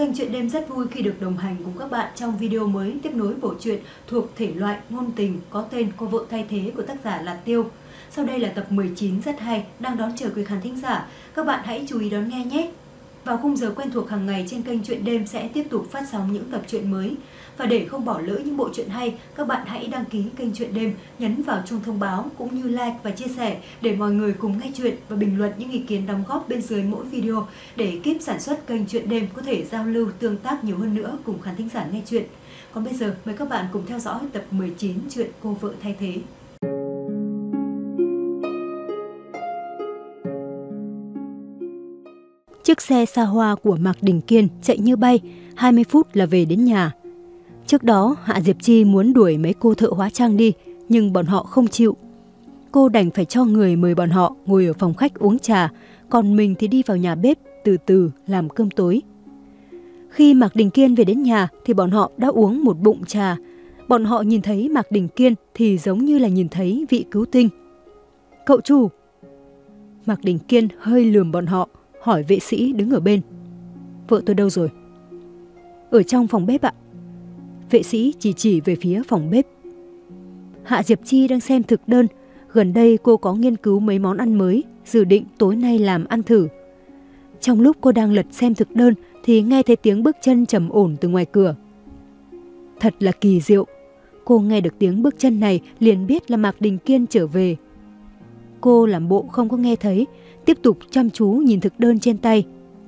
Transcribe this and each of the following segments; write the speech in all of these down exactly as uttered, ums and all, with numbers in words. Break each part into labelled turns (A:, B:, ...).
A: Kênh Chuyện Đêm rất vui khi được đồng hành cùng các bạn trong video mới tiếp nối bộ truyện thuộc thể loại ngôn tình có tên Cô vợ thay thế của tác giả là Tiêu. Sau đây là tập mười chín rất hay, đang đón chờ quý khán thính giả. Các bạn hãy chú ý đón nghe nhé! Vào khung giờ quen thuộc hàng ngày trên kênh Chuyện Đêm sẽ tiếp tục phát sóng những tập truyện mới. Và để không bỏ lỡ những bộ truyện hay, các bạn hãy đăng ký kênh Chuyện Đêm, nhấn vào chuông thông báo cũng như like và chia sẻ để mọi người cùng nghe chuyện và bình luận những ý kiến đóng góp bên dưới mỗi video để ekip sản xuất kênh Chuyện Đêm có thể giao lưu tương tác nhiều hơn nữa cùng khán thính giả nghe chuyện. Còn bây giờ mời các bạn cùng theo dõi tập mười chín chuyện Cô vợ thay thế. Chiếc xe xa hoa của Mạc Đình Kiên chạy như bay, hai mươi phút là về đến nhà. Trước đó, Hạ Diệp Chi muốn đuổi mấy cô thợ hóa trang đi, nhưng bọn họ không chịu. Cô đành phải cho người mời bọn họ ngồi ở phòng khách uống trà, còn mình thì đi vào nhà bếp từ từ làm cơm tối. Khi Mạc Đình Kiên về đến nhà thì bọn họ đã uống một bụng trà. Bọn họ nhìn thấy Mạc Đình Kiên thì giống như là nhìn thấy vị cứu tinh. "Cậu chủ!" Mạc Đình Kiên hơi lườm bọn họ, hỏi vệ sĩ đứng ở bên. "Vợ tôi đâu rồi?" "Ở trong phòng bếp ạ." Vệ sĩ chỉ chỉ về phía phòng bếp. Hạ Diệp Chi đang xem thực đơn. Gần đây cô có nghiên cứu mấy món ăn mới, dự định tối nay làm ăn thử. Trong lúc cô đang lật xem thực đơn thì nghe thấy tiếng bước chân trầm ổn từ ngoài cửa. Thật là kỳ diệu. Cô nghe được tiếng bước chân này liền biết là Mạc Đình Kiên trở về. Cô làm bộ không có nghe thấy, tiếp tục chăm chú nhìn thực đơn trên tay.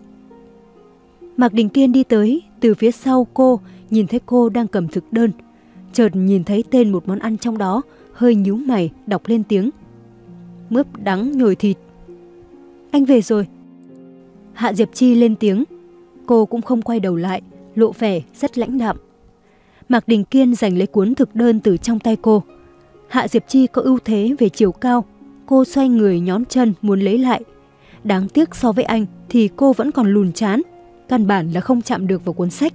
A: Mạc Đình Kiên đi tới, từ phía sau cô, nhìn thấy cô đang cầm thực đơn. Chợt nhìn thấy tên một món ăn trong đó, hơi nhíu mày, đọc lên tiếng. "Mướp đắng nhồi thịt." "Anh về rồi." Hạ Diệp Chi lên tiếng. Cô cũng không quay đầu lại, lộ vẻ rất lãnh đạm. Mạc Đình Kiên giành lấy cuốn thực đơn từ trong tay cô. Hạ Diệp Chi có ưu thế về chiều cao. Cô xoay người nhón chân muốn lấy lại. Đáng tiếc so với anh thì cô vẫn còn lùn chán, căn bản là không chạm được vào cuốn sách.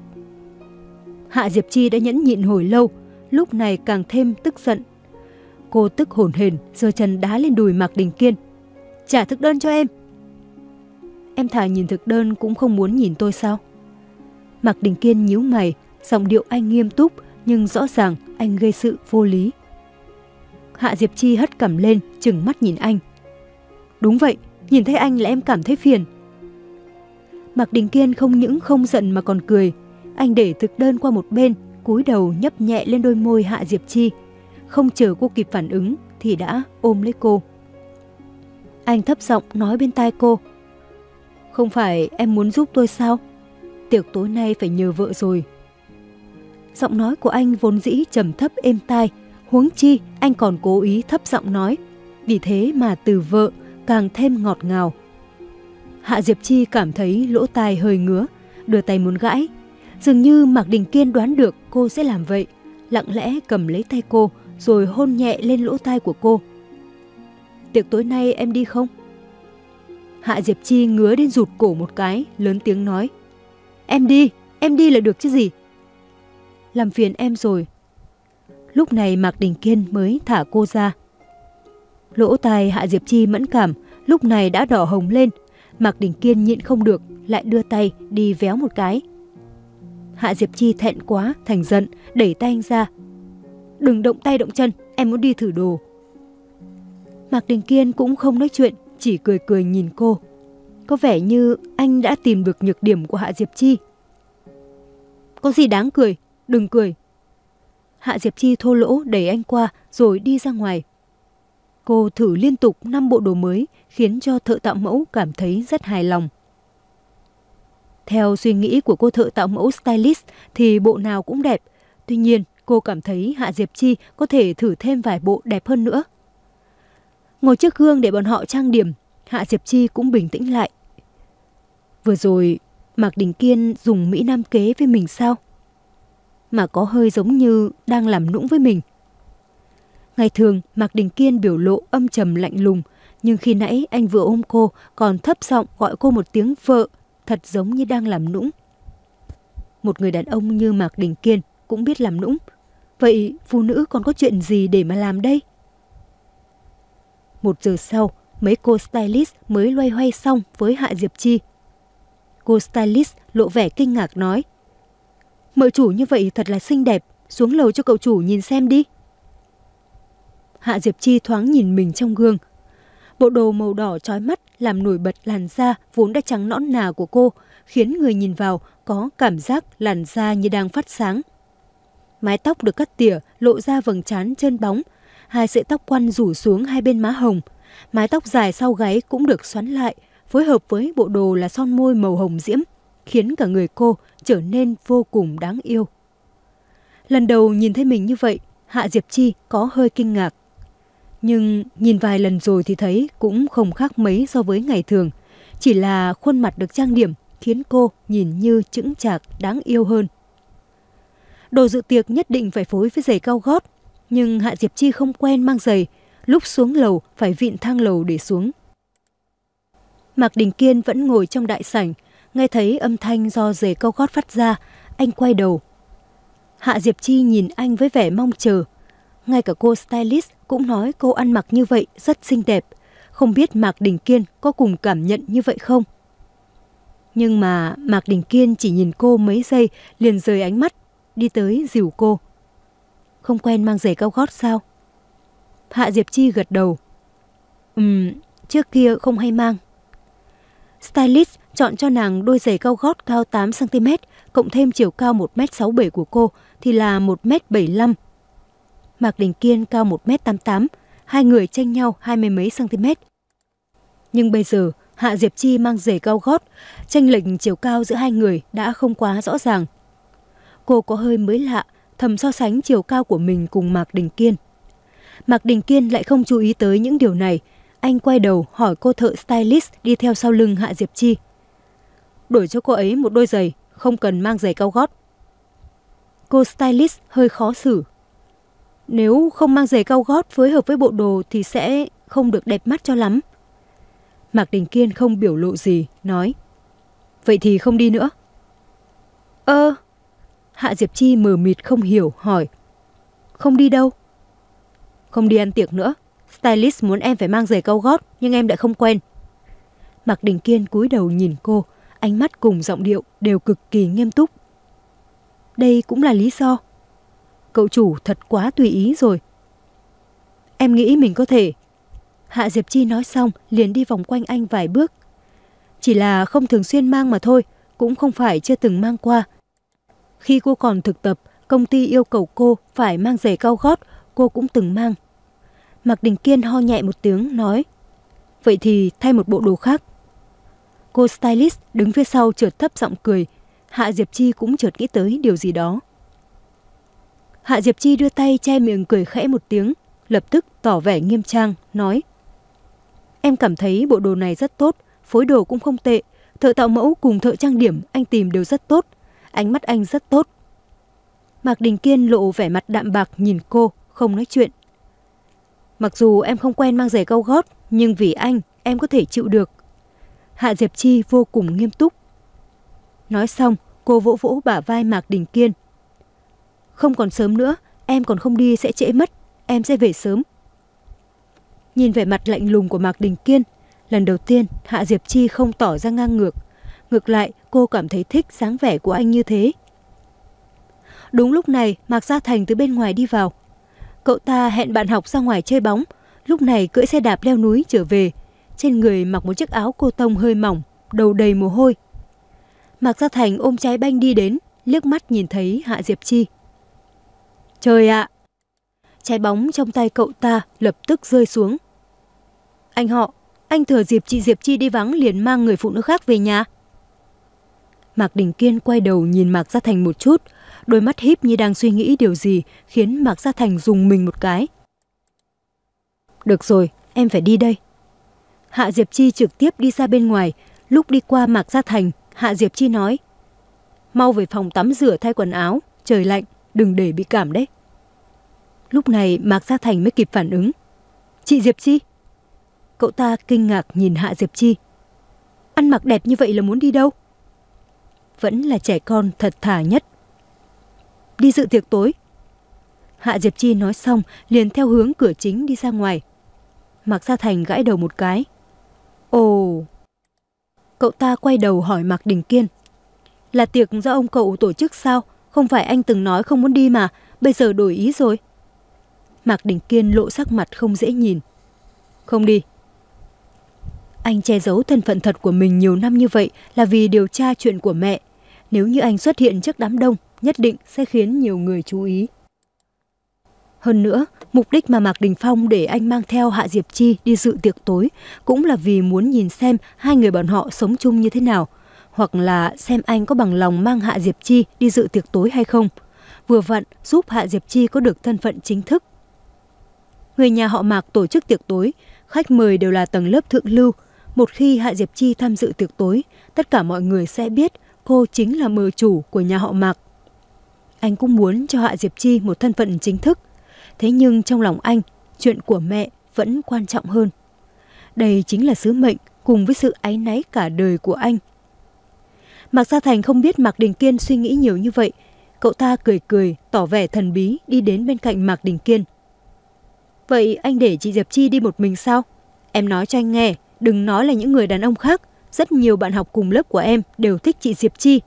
A: Hạ Diệp Chi đã nhẫn nhịn hồi lâu, lúc này càng thêm tức giận. Cô tức hổn hển giơ chân đá lên đùi Mạc Đình Kiên. "Trả thực đơn cho em." "Em thà nhìn thực đơn cũng không muốn nhìn tôi sao?" Mạc Đình Kiên nhíu mày, giọng điệu anh nghiêm túc nhưng rõ ràng anh gây sự vô lý. Hạ Diệp Chi hất cằm lên, trừng mắt nhìn anh. "Đúng vậy, nhìn thấy anh là em cảm thấy phiền." Mạc Đình Kiên không những không giận mà còn cười. Anh để thực đơn qua một bên, cúi đầu nhấp nhẹ lên đôi môi Hạ Diệp Chi. Không chờ cô kịp phản ứng thì đã ôm lấy cô. Anh thấp giọng nói bên tai cô. "Không phải em muốn giúp tôi sao? Tiệc tối nay phải nhờ vợ rồi." Giọng nói của anh vốn dĩ trầm thấp êm tai, huống chi anh còn cố ý thấp giọng nói. Vì thế mà từ vợ càng thêm ngọt ngào. Hạ Diệp Chi cảm thấy lỗ tai hơi ngứa, đưa tay muốn gãi. Dường như Mạc Đình Kiên đoán được cô sẽ làm vậy, lặng lẽ cầm lấy tay cô rồi hôn nhẹ lên lỗ tai của cô. "Tiệc tối nay em đi không?" Hạ Diệp Chi ngứa đến rụt cổ một cái, lớn tiếng nói. "Em đi, em đi là được chứ gì." "Làm phiền em rồi." Lúc này Mạc Đình Kiên mới thả cô ra. Lỗ tai Hạ Diệp Chi mẫn cảm, lúc này đã đỏ hồng lên. Mạc Đình Kiên nhịn không được, lại đưa tay đi véo một cái. Hạ Diệp Chi thẹn quá, thành giận, đẩy tay anh ra. "Đừng động tay động chân, em muốn đi thử đồ." Mạc Đình Kiên cũng không nói chuyện, chỉ cười cười nhìn cô. Có vẻ như anh đã tìm được nhược điểm của Hạ Diệp Chi. "Có gì đáng cười, đừng cười." Hạ Diệp Chi thô lỗ đẩy anh qua rồi đi ra ngoài. Cô thử liên tục năm bộ đồ mới khiến cho thợ tạo mẫu cảm thấy rất hài lòng. Theo suy nghĩ của cô thợ tạo mẫu stylist thì bộ nào cũng đẹp. Tuy nhiên cô cảm thấy Hạ Diệp Chi có thể thử thêm vài bộ đẹp hơn nữa. Ngồi trước gương để bọn họ trang điểm, Hạ Diệp Chi cũng bình tĩnh lại. Vừa rồi Mạc Đình Kiên dùng Mỹ Nam kế với mình sao? Mà có hơi giống như đang làm nũng với mình. Ngày thường Mạc Đình Kiên biểu lộ âm trầm lạnh lùng, nhưng khi nãy anh vừa ôm cô còn thấp giọng gọi cô một tiếng vợ, thật giống như đang làm nũng. Một người đàn ông như Mạc Đình Kiên cũng biết làm nũng. Vậy phụ nữ còn có chuyện gì để mà làm đây? Một giờ sau, mấy cô stylist mới loay hoay xong với Hạ Diệp Chi. Cô stylist lộ vẻ kinh ngạc nói. Mợ chủ như vậy thật là xinh đẹp, xuống lầu cho cậu chủ nhìn xem đi. Hạ Diệp Chi thoáng nhìn mình trong gương. Bộ đồ màu đỏ chói mắt làm nổi bật làn da vốn đã trắng nõn nà của cô, khiến người nhìn vào có cảm giác làn da như đang phát sáng. Mái tóc được cắt tỉa, lộ ra vầng trán trơn bóng, hai sợi tóc quăn rủ xuống hai bên má hồng. Mái tóc dài sau gáy cũng được xoắn lại, phối hợp với bộ đồ là son môi màu hồng diễm, khiến cả người cô trở nên vô cùng đáng yêu. Lần đầu nhìn thấy mình như vậy, Hạ Diệp Chi có hơi kinh ngạc. Nhưng nhìn vài lần rồi thì thấy cũng không khác mấy so với ngày thường. Chỉ là khuôn mặt được trang điểm khiến cô nhìn như chững chạc đáng yêu hơn. Đồ dự tiệc nhất định phải phối với giày cao gót, nhưng Hạ Diệp Chi không quen mang giày, lúc xuống lầu phải vịn thang lầu để xuống. Mạc Đình Kiên vẫn ngồi trong đại sảnh, nghe thấy âm thanh do giày cao gót phát ra, anh quay đầu. Hạ Diệp Chi nhìn anh với vẻ mong chờ. Ngay cả cô stylist cũng nói cô ăn mặc như vậy rất xinh đẹp. Không biết Mạc Đình Kiên có cùng cảm nhận như vậy không? Nhưng mà Mạc Đình Kiên chỉ nhìn cô mấy giây liền rời ánh mắt, đi tới dìu cô. Không quen mang giày cao gót sao? Hạ Diệp Chi gật đầu. Ừm, trước kia không hay mang. Stylist chọn cho nàng đôi giày cao gót cao tám xăng ti mét, cộng thêm chiều cao một mét sáu mươi bảy của cô thì là một mét bảy mươi lăm. Mạc Đình Kiên cao một mét tám mươi tám, hai người chênh nhau hai mươi mấy cm. Nhưng bây giờ Hạ Diệp Chi mang giày cao gót, chênh lệch chiều cao giữa hai người đã không quá rõ ràng. Cô có hơi mới lạ, thầm so sánh chiều cao của mình cùng Mạc Đình Kiên. Mạc Đình Kiên lại không chú ý tới những điều này. Anh quay đầu hỏi cô thợ stylist đi theo sau lưng Hạ Diệp Chi. Đổi cho cô ấy một đôi giày, không cần mang giày cao gót. Cô stylist hơi khó xử. Nếu không mang giày cao gót phối hợp với bộ đồ thì sẽ không được đẹp mắt cho lắm. Mạc Đình Kiên không biểu lộ gì, nói. Vậy thì không đi nữa. Ơ, Hạ Diệp Chi mờ mịt không hiểu, hỏi. Không đi đâu? Không đi ăn tiệc nữa. Stylist muốn em phải mang giày cao gót, nhưng em lại không quen. Mạc Đình Kiên cúi đầu nhìn cô, ánh mắt cùng giọng điệu đều cực kỳ nghiêm túc. Đây cũng là lý do. Cậu chủ thật quá tùy ý rồi. Em nghĩ mình có thể. Hạ Diệp Chi nói xong liền đi vòng quanh anh vài bước. Chỉ là không thường xuyên mang mà thôi, cũng không phải chưa từng mang qua. Khi cô còn thực tập, công ty yêu cầu cô phải mang giày cao gót, cô cũng từng mang. Mạc Đình Kiên ho nhẹ một tiếng, nói. Vậy thì thay một bộ đồ khác. Cô stylist đứng phía sau chợt thấp giọng cười. Hạ Diệp Chi cũng chợt nghĩ tới điều gì đó. Hạ Diệp Chi đưa tay che miệng cười khẽ một tiếng, lập tức tỏ vẻ nghiêm trang, nói. Em cảm thấy bộ đồ này rất tốt, phối đồ cũng không tệ, thợ tạo mẫu cùng thợ trang điểm anh tìm đều rất tốt, ánh mắt anh rất tốt. Mạc Đình Kiên lộ vẻ mặt đạm bạc nhìn cô, không nói chuyện. Mặc dù em không quen mang giày cao gót, nhưng vì anh, em có thể chịu được. Hạ Diệp Chi vô cùng nghiêm túc. Nói xong, cô vỗ vỗ bả vai Mạc Đình Kiên. Không còn sớm nữa, em còn không đi sẽ trễ mất, em sẽ về sớm. Nhìn vẻ mặt lạnh lùng của Mạc Đình Kiên, lần đầu tiên Hạ Diệp Chi không tỏ ra ngang ngược. Ngược lại, cô cảm thấy thích dáng vẻ của anh như thế. Đúng lúc này, Mạc Gia Thành từ bên ngoài đi vào. Cậu ta hẹn bạn học ra ngoài chơi bóng, lúc này cưỡi xe đạp leo núi trở về. Trên người mặc một chiếc áo cô tông hơi mỏng, đầu đầy mồ hôi. Mạc Gia Thành ôm trái banh đi đến, liếc mắt nhìn thấy Hạ Diệp Chi. Trời ạ! Trái bóng trong tay cậu ta lập tức rơi xuống. Anh họ, anh thừa dịp chị Diệp Chi đi vắng liền mang người phụ nữ khác về nhà. Mạc Đình Kiên quay đầu nhìn Mạc Gia Thành một chút, đôi mắt híp như đang suy nghĩ điều gì, khiến Mạc Gia Thành rùng mình một cái. Được rồi, em phải đi đây. Hạ Diệp Chi trực tiếp đi ra bên ngoài. Lúc đi qua Mạc Gia Thành, Hạ Diệp Chi nói. Mau về phòng tắm rửa thay quần áo, trời lạnh, đừng để bị cảm đấy. Lúc này Mạc Gia Thành mới kịp phản ứng. Chị Diệp Chi? Cậu ta kinh ngạc nhìn Hạ Diệp Chi. Ăn mặc đẹp như vậy là muốn đi đâu? Vẫn là trẻ con thật thà nhất. Đi dự tiệc tối. Hạ Diệp Chi nói xong liền theo hướng cửa chính đi ra ngoài. Mạc Gia Thành gãi đầu một cái. Ồ. Cậu ta quay đầu hỏi Mạc Đình Kiên. Là tiệc do ông cậu tổ chức sao? Không phải anh từng nói không muốn đi mà, bây giờ đổi ý rồi. Mạc Đình Kiên lộ sắc mặt không dễ nhìn. Không đi. Anh che giấu thân phận thật của mình nhiều năm như vậy là vì điều tra chuyện của mẹ. Nếu như anh xuất hiện trước đám đông, nhất định sẽ khiến nhiều người chú ý. Hơn nữa, mục đích mà Mạc Đình Phong để anh mang theo Hạ Diệp Chi đi dự tiệc tối cũng là vì muốn nhìn xem hai người bọn họ sống chung như thế nào, hoặc là xem anh có bằng lòng mang Hạ Diệp Chi đi dự tiệc tối hay không. Vừa vặn giúp Hạ Diệp Chi có được thân phận chính thức. Người nhà họ Mạc tổ chức tiệc tối, khách mời đều là tầng lớp thượng lưu. Một khi Hạ Diệp Chi tham dự tiệc tối, tất cả mọi người sẽ biết cô chính là mờ chủ của nhà họ Mạc. Anh cũng muốn cho Hạ Diệp Chi một thân phận chính thức. Thế nhưng trong lòng anh, chuyện của mẹ vẫn quan trọng hơn. Đây chính là sứ mệnh cùng với sự áy náy cả đời của anh. Mạc Gia Thành không biết Mạc Đình Kiên suy nghĩ nhiều như vậy. Cậu ta cười cười, tỏ vẻ thần bí đi đến bên cạnh Mạc Đình Kiên. Vậy anh để chị Diệp Chi đi một mình sao? Em nói cho anh nghe, đừng nói là những người đàn ông khác. Rất nhiều bạn học cùng lớp của em đều thích chị Diệp Chi.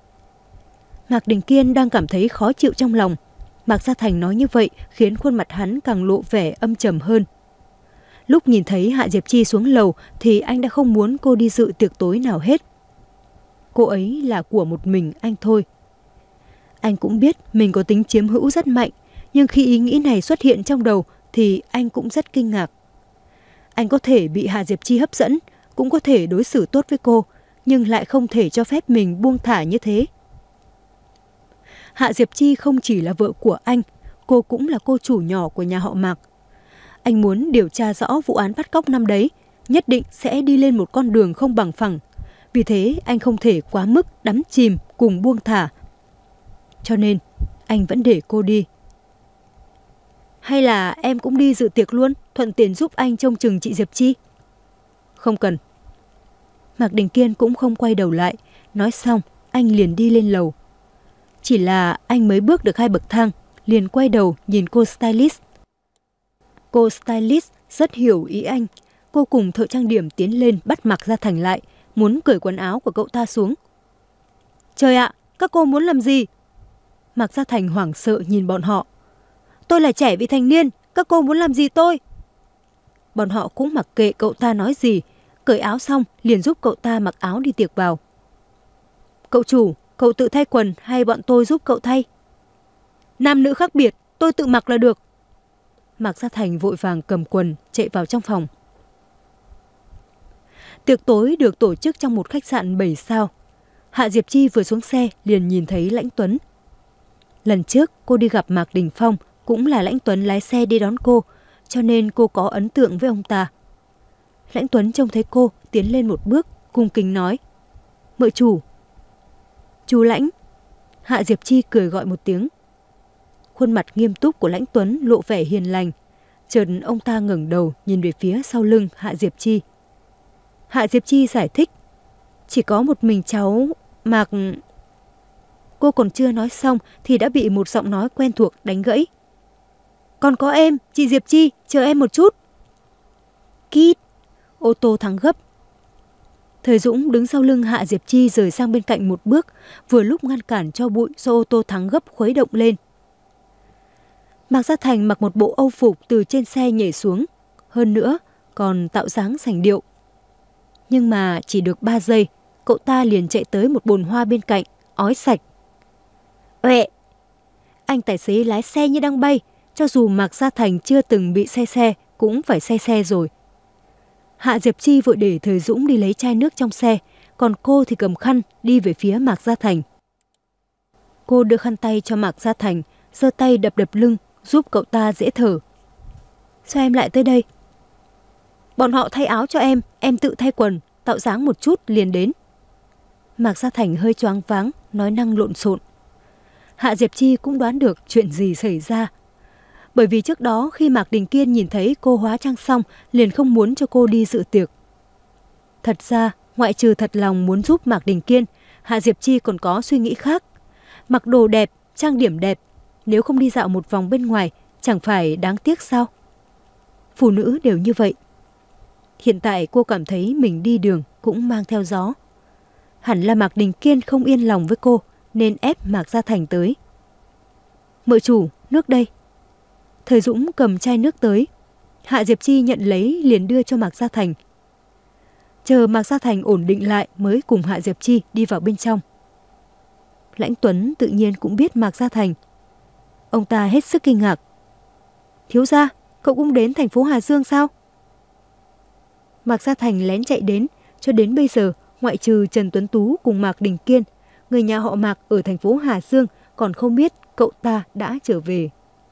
A: Mạc Đình Kiên đang cảm thấy khó chịu trong lòng. Mạc Gia Thành nói như vậy khiến khuôn mặt hắn càng lộ vẻ âm trầm hơn. Lúc nhìn thấy Hạ Diệp Chi xuống lầu thì anh đã không muốn cô đi dự tiệc tối nào hết. Cô ấy là của một mình anh thôi. Anh cũng biết mình có tính chiếm hữu rất mạnh, nhưng khi ý nghĩ này xuất hiện trong đầu thì anh cũng rất kinh ngạc. Anh có thể bị Hạ Diệp Chi hấp dẫn, cũng có thể đối xử tốt với cô, nhưng lại không thể cho phép mình buông thả như thế. Hạ Diệp Chi không chỉ là vợ của anh, cô cũng là cô chủ nhỏ của nhà họ Mạc. Anh muốn điều tra rõ vụ án bắt cóc năm đấy, nhất định sẽ đi lên một con đường không bằng phẳng. Vì thế anh không thể quá mức đắm chìm cùng buông thả. Cho nên anh vẫn để cô đi. Hay là em cũng đi dự tiệc luôn, thuận tiện giúp anh trông chừng chị Diệp Chi? Không cần. Mạc Đình Kiên cũng không quay đầu lại. Nói xong anh liền đi lên lầu. Chỉ là anh mới bước được hai bậc thang, liền quay đầu nhìn cô stylist. Cô stylist rất hiểu ý anh. Cô cùng thợ trang điểm tiến lên bắt Mạc Gia Thành lại, muốn cởi quần áo của cậu ta xuống. Trời ạ, các cô muốn làm gì? Mạc Gia Thành hoảng sợ nhìn bọn họ. Tôi là trẻ vị thành niên, các cô muốn làm gì tôi? Bọn họ cũng mặc kệ cậu ta nói gì, cởi áo xong liền giúp cậu ta mặc áo đi tiệc vào. Cậu chủ, cậu tự thay quần hay bọn tôi giúp cậu thay? Nam nữ khác biệt, tôi tự mặc là được. Mạc Gia Thành vội vàng cầm quần chạy vào trong phòng. Tiệc tối được tổ chức trong một khách sạn bảy sao. Hạ Diệp Chi vừa xuống xe liền nhìn thấy Lãnh Tuấn. Lần trước cô đi gặp Mạc Đình Phong cũng là Lãnh Tuấn lái xe đi đón cô, cho nên cô có ấn tượng với ông ta. Lãnh Tuấn trông thấy cô tiến lên một bước, cung kính nói: Mợ chủ. Chú Lãnh. Hạ Diệp Chi cười gọi một tiếng. Khuôn mặt nghiêm túc của Lãnh Tuấn lộ vẻ hiền lành. Chợt ông ta ngẩng đầu nhìn về phía sau lưng Hạ Diệp Chi. Hạ Diệp Chi giải thích: Chỉ có một mình cháu, Mạc... Cô còn chưa nói xong thì đã bị một giọng nói quen thuộc đánh gãy. Còn có em, chị Diệp Chi, chờ em một chút. Kít. Ô tô thắng gấp. Thời Dũng đứng sau lưng Hạ Diệp Chi rời sang bên cạnh một bước, vừa lúc ngăn cản cho bụi do ô tô thắng gấp khuấy động lên. Mạc Gia Thành mặc một bộ âu phục từ trên xe nhảy xuống, hơn nữa còn tạo dáng sành điệu. Nhưng mà chỉ được ba giây, cậu ta liền chạy tới một bồn hoa bên cạnh, ói sạch. Uệ! Anh tài xế lái xe như đang bay, cho dù Mạc Gia Thành chưa từng bị say xe, cũng phải say xe rồi. Hạ Diệp Chi vội để Thời Dũng đi lấy chai nước trong xe, còn cô thì cầm khăn đi về phía Mạc Gia Thành. Cô đưa khăn tay cho Mạc Gia Thành, giơ tay đập đập lưng, giúp cậu ta dễ thở. Sao em lại tới đây? Bọn họ thay áo cho em, em tự thay quần, tạo dáng một chút liền đến. Mạc Gia Thành hơi choáng váng, nói năng lộn xộn. Hạ Diệp Chi cũng đoán được chuyện gì xảy ra. Bởi vì trước đó khi Mạc Đình Kiên nhìn thấy cô hóa trang xong, liền không muốn cho cô đi dự tiệc. Thật ra, ngoại trừ thật lòng muốn giúp Mạc Đình Kiên, Hạ Diệp Chi còn có suy nghĩ khác. Mặc đồ đẹp, trang điểm đẹp, nếu không đi dạo một vòng bên ngoài, chẳng phải đáng tiếc sao? Phụ nữ đều như vậy. Hiện tại cô cảm thấy mình đi đường cũng mang theo gió. Hẳn là Mạc Đình Kiên không yên lòng với cô nên ép Mạc Gia Thành tới. Mợ chủ, nước đây. Thời Dũng cầm chai nước tới. Hạ Diệp Chi nhận lấy liền đưa cho Mạc Gia Thành. Chờ Mạc Gia Thành ổn định lại mới cùng Hạ Diệp Chi đi vào bên trong. Lãnh Tuấn tự nhiên cũng biết Mạc Gia Thành. Ông ta hết sức kinh ngạc. Thiếu gia, cậu cũng đến thành phố Hà Dương sao? Mạc Gia Thành lén chạy đến. Cho đến bây giờ, ngoại trừ Trần Tuấn Tú cùng Mạc Đình Kiên, người nhà họ Mạc ở thành phố Hà Dương còn không biết cậu ta đã trở về.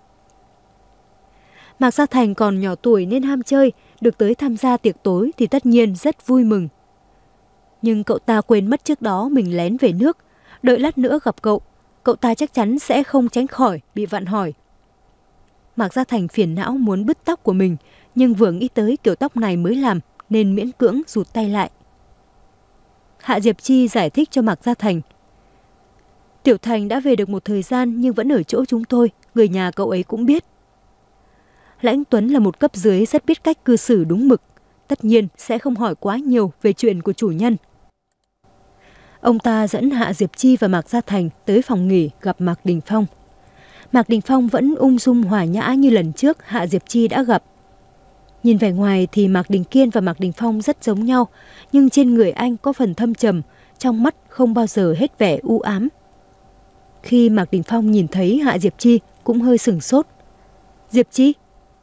A: Mạc Gia Thành còn nhỏ tuổi nên ham chơi, được tới tham gia tiệc tối thì tất nhiên rất vui mừng. Nhưng cậu ta quên mất trước đó mình lén về nước, đợi lát nữa gặp cậu, cậu ta chắc chắn sẽ không tránh khỏi bị vặn hỏi. Mạc Gia Thành phiền não muốn bứt tóc của mình, nhưng vừa nghĩ tới kiểu tóc này mới làm nên miễn cưỡng rụt tay lại. Hạ Diệp Chi giải thích cho Mạc Gia Thành. Tiểu Thành đã về được một thời gian nhưng vẫn ở chỗ chúng tôi, người nhà cậu ấy cũng biết. Lãnh Tuấn là một cấp dưới rất biết cách cư xử đúng mực, tất nhiên sẽ không hỏi quá nhiều về chuyện của chủ nhân. Ông ta dẫn Hạ Diệp Chi và Mạc Gia Thành tới phòng nghỉ gặp Mạc Đình Phong. Mạc Đình Phong vẫn ung dung hòa nhã như lần trước Hạ Diệp Chi đã gặp. Nhìn vẻ ngoài thì Mạc Đình Kiên và Mạc Đình Phong rất giống nhau, nhưng trên người anh có phần thâm trầm, trong mắt không bao giờ hết vẻ u ám. Khi Mạc Đình Phong nhìn thấy Hạ Diệp Chi cũng hơi sửng sốt. Diệp Chi?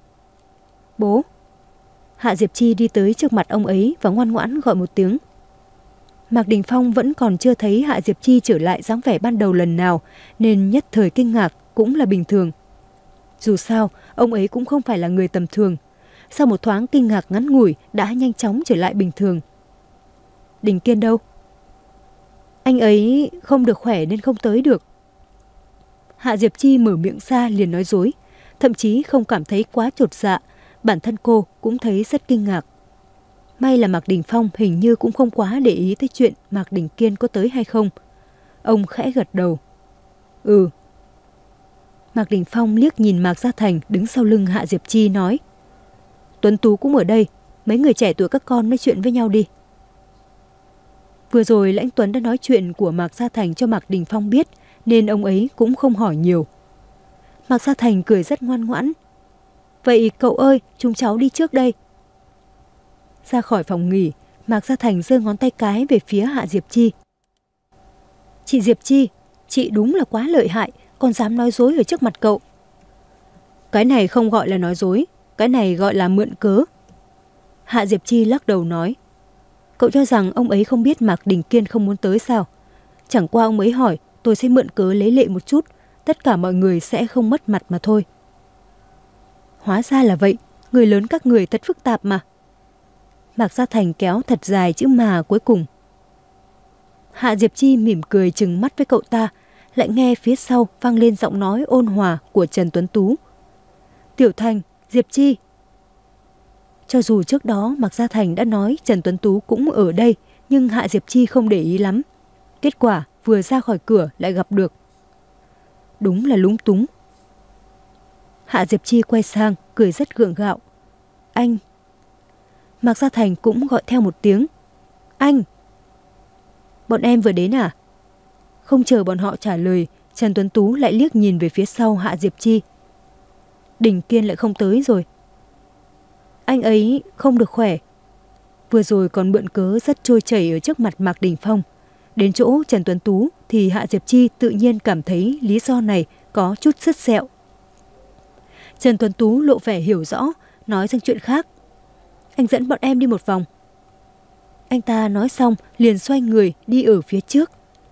A: Bố. Hạ Diệp Chi đi tới trước mặt ông ấy và ngoan ngoãn gọi một tiếng. Mạc Đình Phong vẫn còn chưa thấy Hạ Diệp Chi trở lại dáng vẻ ban đầu lần nào, nên nhất thời kinh ngạc cũng là bình thường. Dù sao, ông ấy cũng không phải là người tầm thường. Sau một thoáng kinh ngạc ngắn ngủi đã nhanh chóng trở lại bình thường. Đình Kiên đâu? Anh ấy không được khỏe nên không tới được. Hạ Diệp Chi mở miệng ra liền nói dối, thậm chí không cảm thấy quá chột dạ, bản thân cô cũng thấy rất kinh ngạc. May là Mạc Đình Phong hình như cũng không quá để ý tới chuyện Mạc Đình Kiên có tới hay không. Ông khẽ gật đầu. Ừ. Mạc Đình Phong liếc nhìn Mạc Gia Thành đứng sau lưng Hạ Diệp Chi nói. Tuấn Tú cũng ở đây, mấy người trẻ tuổi các con nói chuyện với nhau đi. Vừa rồi Lãnh Tuấn đã nói chuyện của Mạc Gia Thành cho Mạc Đình Phong biết, nên ông ấy cũng không hỏi nhiều. Mạc Gia Thành cười rất ngoan ngoãn. Vậy cậu ơi, chúng cháu đi trước đây. Ra khỏi phòng nghỉ, Mạc Gia Thành giơ ngón tay cái về phía Hạ Diệp Chi. Chị Diệp Chi, chị đúng là quá lợi hại, còn dám nói dối ở trước mặt cậu. Cái này không gọi là nói dối, cái này gọi là mượn cớ. Hạ Diệp Chi lắc đầu nói. Cậu cho rằng ông ấy không biết Mạc Đình Kiên không muốn tới sao? Chẳng qua ông ấy hỏi, tôi sẽ mượn cớ lấy lệ một chút, tất cả mọi người sẽ không mất mặt mà thôi. Hóa ra là vậy, người lớn các người thật phức tạp mà. Mạc Gia Thành kéo thật dài chữ mà cuối cùng. Hạ Diệp Chi mỉm cười trừng mắt với cậu ta, lại nghe phía sau vang lên giọng nói ôn hòa của Trần Tuấn Tú. Tiểu Thành, Diệp Chi. Cho dù trước đó Mạc Gia Thành đã nói Trần Tuấn Tú cũng ở đây, nhưng Hạ Diệp Chi không để ý lắm. Kết quả vừa ra khỏi cửa lại gặp được. Đúng là lúng túng. Hạ Diệp Chi quay sang, cười rất gượng gạo. Anh. Mạc Gia Thành cũng gọi theo một tiếng. Anh. Bọn em vừa đến à? Không chờ bọn họ trả lời, Trần Tuấn Tú lại liếc nhìn về phía sau Hạ Diệp Chi. Đình Kiên lại không tới rồi. Anh ấy không được khỏe. Vừa rồi còn mượn cớ rất trôi chảy ở trước mặt Mạc Đình Phong. Đến chỗ Trần Tuấn Tú thì Hạ Diệp Chi tự nhiên cảm thấy lý do này có chút sứt sẹo. Trần Tuấn Tú lộ vẻ hiểu rõ, nói sang chuyện khác. Anh dẫn bọn em đi một vòng. Anh ta nói xong liền xoay người đi ở phía trước.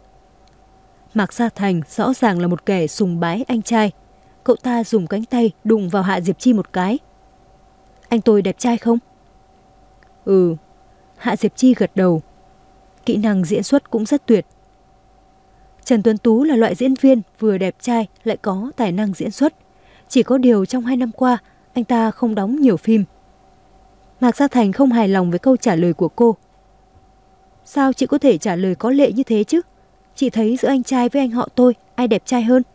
A: Mạc Gia Thành rõ ràng là một kẻ sùng bái anh trai. Cậu ta dùng cánh tay đụng vào Hạ Diệp Chi một cái. Anh tôi đẹp trai không? Ừ. Hạ Diệp Chi gật đầu. Kỹ năng diễn xuất cũng rất tuyệt. Trần Tuấn Tú là loại diễn viên vừa đẹp trai lại có tài năng diễn xuất. Chỉ có điều trong hai năm qua anh ta không đóng nhiều phim. Mạc Gia Thành không hài lòng với câu trả lời của cô. Sao chị có thể trả lời có lệ như thế chứ? Chị thấy giữa anh trai với anh họ tôi ai đẹp trai hơn?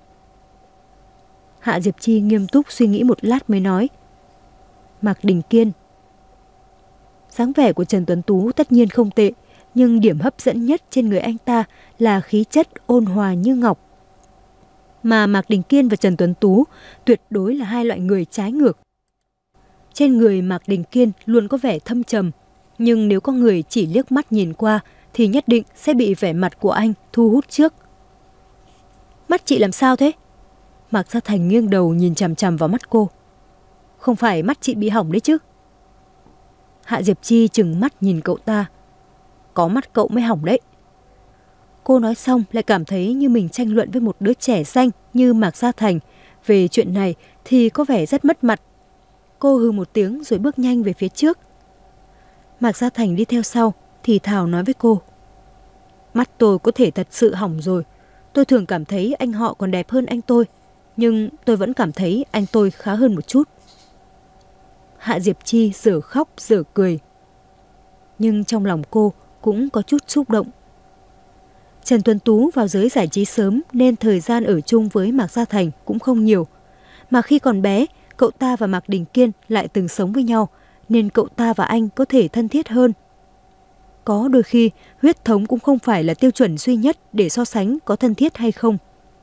A: Hạ Diệp Chi nghiêm túc suy nghĩ một lát mới nói. Mạc Đình Kiên. Dáng vẻ của Trần Tuấn Tú tất nhiên không tệ, Nhưng điểm hấp dẫn nhất trên người anh ta là khí chất ôn hòa như ngọc. Mà Mạc Đình Kiên và Trần Tuấn Tú tuyệt đối là hai loại người trái ngược. Trên người Mạc Đình Kiên luôn có vẻ thâm trầm, nhưng nếu có người chỉ liếc mắt nhìn qua thì nhất định sẽ bị vẻ mặt của anh thu hút trước. Mắt chị làm sao thế? Mạc Gia Thành nghiêng đầu nhìn chằm chằm vào mắt cô. Không phải mắt chị bị hỏng đấy chứ? Hạ Diệp Chi trừng mắt nhìn cậu ta. Có mắt cậu mới hỏng đấy. Cô nói xong lại cảm thấy như mình tranh luận với một đứa trẻ xanh như Mạc Gia Thành. Về chuyện này thì có vẻ rất mất mặt. Cô hừ một tiếng rồi bước nhanh về phía trước. Mạc Gia Thành đi theo sau, thì thào nói với cô. Mắt tôi có thể thật sự hỏng rồi. Tôi thường cảm thấy anh họ còn đẹp hơn anh tôi, nhưng tôi vẫn cảm thấy anh tôi khá hơn một chút. Hạ Diệp Chi dở khóc dở cười. Nhưng trong lòng cô cũng có chút xúc động. Trần Tuấn Tú vào giới giải trí sớm nên thời gian ở chung với Mạc Gia Thành cũng không nhiều. Mà khi còn bé, cậu ta và Mạc Đình Kiên lại từng sống với nhau, nên cậu ta và anh có thể thân thiết hơn. Có đôi khi, huyết thống cũng không phải là tiêu chuẩn duy nhất để so sánh có thân thiết hay không.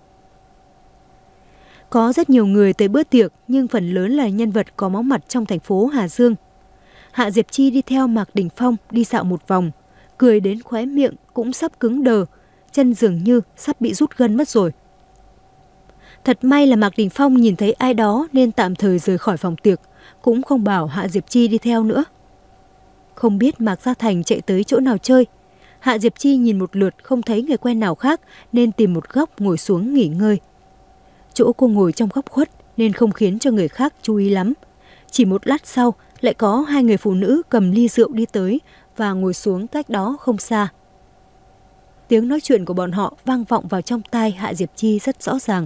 A: Có rất nhiều người tới bữa tiệc, nhưng phần lớn là nhân vật có máu mặt trong thành phố Hà Dương. Hạ Diệp Chi đi theo Mạc Đình Phong đi dạo một vòng, cười đến khóe miệng cũng sắp cứng đờ, chân dường như sắp bị rút gân mất rồi. Thật may là Mạc Đình Phong nhìn thấy ai đó nên tạm thời rời khỏi phòng tiệc, cũng không bảo Hạ Diệp Chi đi theo nữa. Không biết Mạc Gia Thành chạy tới chỗ nào chơi. Hạ Diệp Chi nhìn một lượt không thấy người quen nào khác nên tìm một góc ngồi xuống nghỉ ngơi. Chỗ cô ngồi trong góc khuất nên không khiến cho người khác chú ý lắm. Chỉ một lát sau lại có hai người phụ nữ cầm ly rượu đi tới và ngồi xuống cách đó không xa. Tiếng nói chuyện của bọn họ vang vọng vào trong tai Hạ Diệp Chi rất rõ ràng.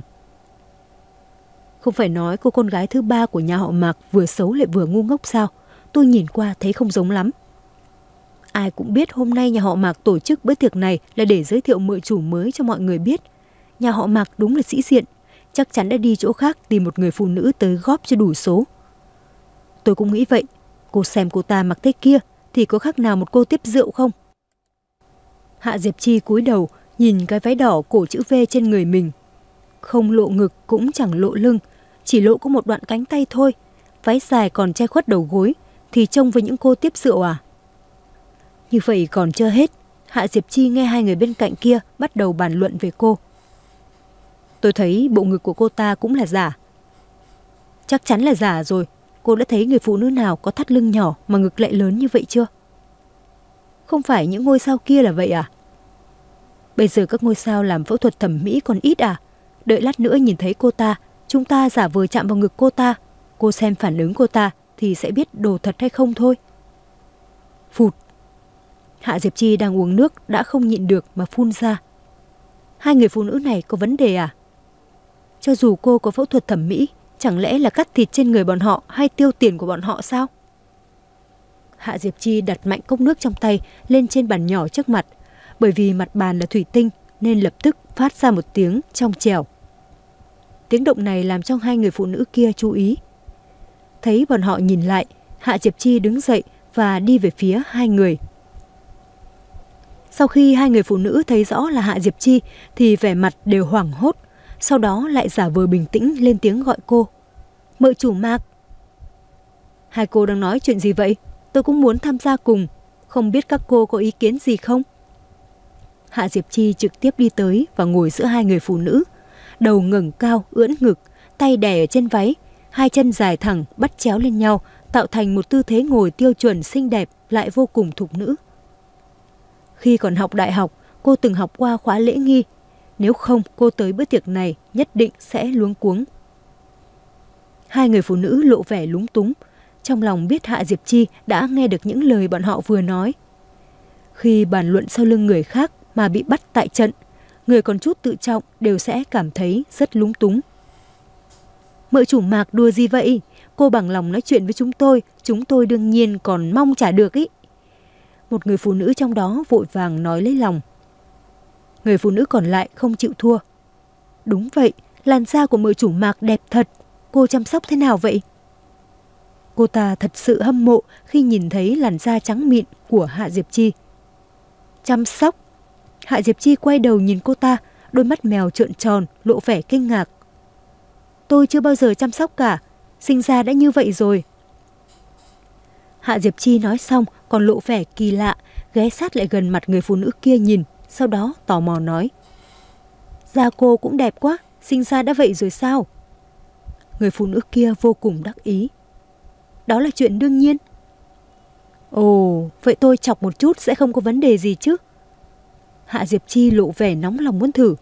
A: Không phải nói cô con gái thứ ba của nhà họ Mạc vừa xấu lại vừa ngu ngốc sao? Tôi nhìn qua thấy không giống lắm. Ai cũng biết hôm nay nhà họ Mạc tổ chức bữa tiệc này là để giới thiệu mợ chủ mới cho mọi người biết. Nhà họ Mạc đúng là sĩ diện, chắc chắn đã đi chỗ khác tìm một người phụ nữ tới góp cho đủ số. Tôi cũng nghĩ vậy, cô xem cô ta mặc thế kia thì có khác nào một cô tiếp rượu không? Hạ Diệp Chi cúi đầu nhìn cái váy đỏ cổ chữ V trên người mình. Không lộ ngực cũng chẳng lộ lưng, chỉ lộ có một đoạn cánh tay thôi. Váy dài còn che khuất đầu gối thì trông với những cô tiếp rượu à? Như vậy còn chưa hết, Hạ Diệp Chi nghe hai người bên cạnh kia bắt đầu bàn luận về cô. Tôi thấy bộ ngực của cô ta cũng là giả. Chắc chắn là giả rồi. Cô đã thấy người phụ nữ nào có thắt lưng nhỏ mà ngực lại lớn như vậy chưa? Không phải những ngôi sao kia là vậy à? Bây giờ các ngôi sao làm phẫu thuật thẩm mỹ còn ít à? Đợi lát nữa nhìn thấy cô ta, chúng ta giả vờ chạm vào ngực cô ta. Cô xem phản ứng cô ta thì sẽ biết đồ thật hay không thôi. Phụt. Hạ Diệp Chi đang uống nước đã không nhịn được mà phun ra. Hai người phụ nữ này có vấn đề à? Cho dù cô có phẫu thuật thẩm mỹ, chẳng lẽ là cắt thịt trên người bọn họ hay tiêu tiền của bọn họ sao? Hạ Diệp Chi đặt mạnh cốc nước trong tay lên trên bàn nhỏ trước mặt. Bởi vì mặt bàn là thủy tinh nên lập tức phát ra một tiếng trong trẻo. Tiếng động này làm cho hai người phụ nữ kia chú ý. Thấy bọn họ nhìn lại, Hạ Diệp Chi đứng dậy và đi về phía hai người. Sau khi hai người phụ nữ thấy rõ là Hạ Diệp Chi thì vẻ mặt đều hoảng hốt, sau đó lại giả vờ bình tĩnh lên tiếng gọi cô. Mợ chủ Mạc. Hai cô đang nói chuyện gì vậy? Tôi cũng muốn tham gia cùng, không biết các cô có ý kiến gì không? Hạ Diệp Chi trực tiếp đi tới và ngồi giữa hai người phụ nữ, đầu ngẩng cao ưỡn ngực, tay đè ở trên váy, hai chân dài thẳng bắt chéo lên nhau, tạo thành một tư thế ngồi tiêu chuẩn xinh đẹp lại vô cùng thục nữ. Khi còn học đại học, cô từng học qua khóa lễ nghi, nếu không cô tới bữa tiệc này nhất định sẽ luống cuống. Hai người phụ nữ lộ vẻ lúng túng, trong lòng biết Hạ Diệp Chi đã nghe được những lời bọn họ vừa nói. Khi bàn luận sau lưng người khác mà bị bắt tại trận, người còn chút tự trọng đều sẽ cảm thấy rất lúng túng. Mợ chủ Mạc đùa gì vậy? Cô bằng lòng nói chuyện với chúng tôi, chúng tôi đương nhiên còn mong trả được ý. Một người phụ nữ trong đó vội vàng nói lấy lòng. Người phụ nữ còn lại không chịu thua. Đúng vậy, làn da của mợ chủ Mạc đẹp thật, cô chăm sóc thế nào vậy? Cô ta thật sự hâm mộ khi nhìn thấy làn da trắng mịn của Hạ Diệp Chi. Chăm sóc? Hạ Diệp Chi quay đầu nhìn cô ta, đôi mắt mèo trợn tròn, lộ vẻ kinh ngạc. Tôi chưa bao giờ chăm sóc cả, sinh ra đã như vậy rồi. Hạ Diệp Chi nói xong còn lộ vẻ kỳ lạ, ghé sát lại gần mặt người phụ nữ kia nhìn, sau đó tò mò nói. Da cô cũng đẹp quá, sinh ra đã vậy rồi sao? Người phụ nữ kia vô cùng đắc ý. Đó là chuyện đương nhiên. Ồ, vậy tôi chọc một chút sẽ không có vấn đề gì chứ? Hạ Diệp Chi lộ vẻ nóng lòng muốn thử.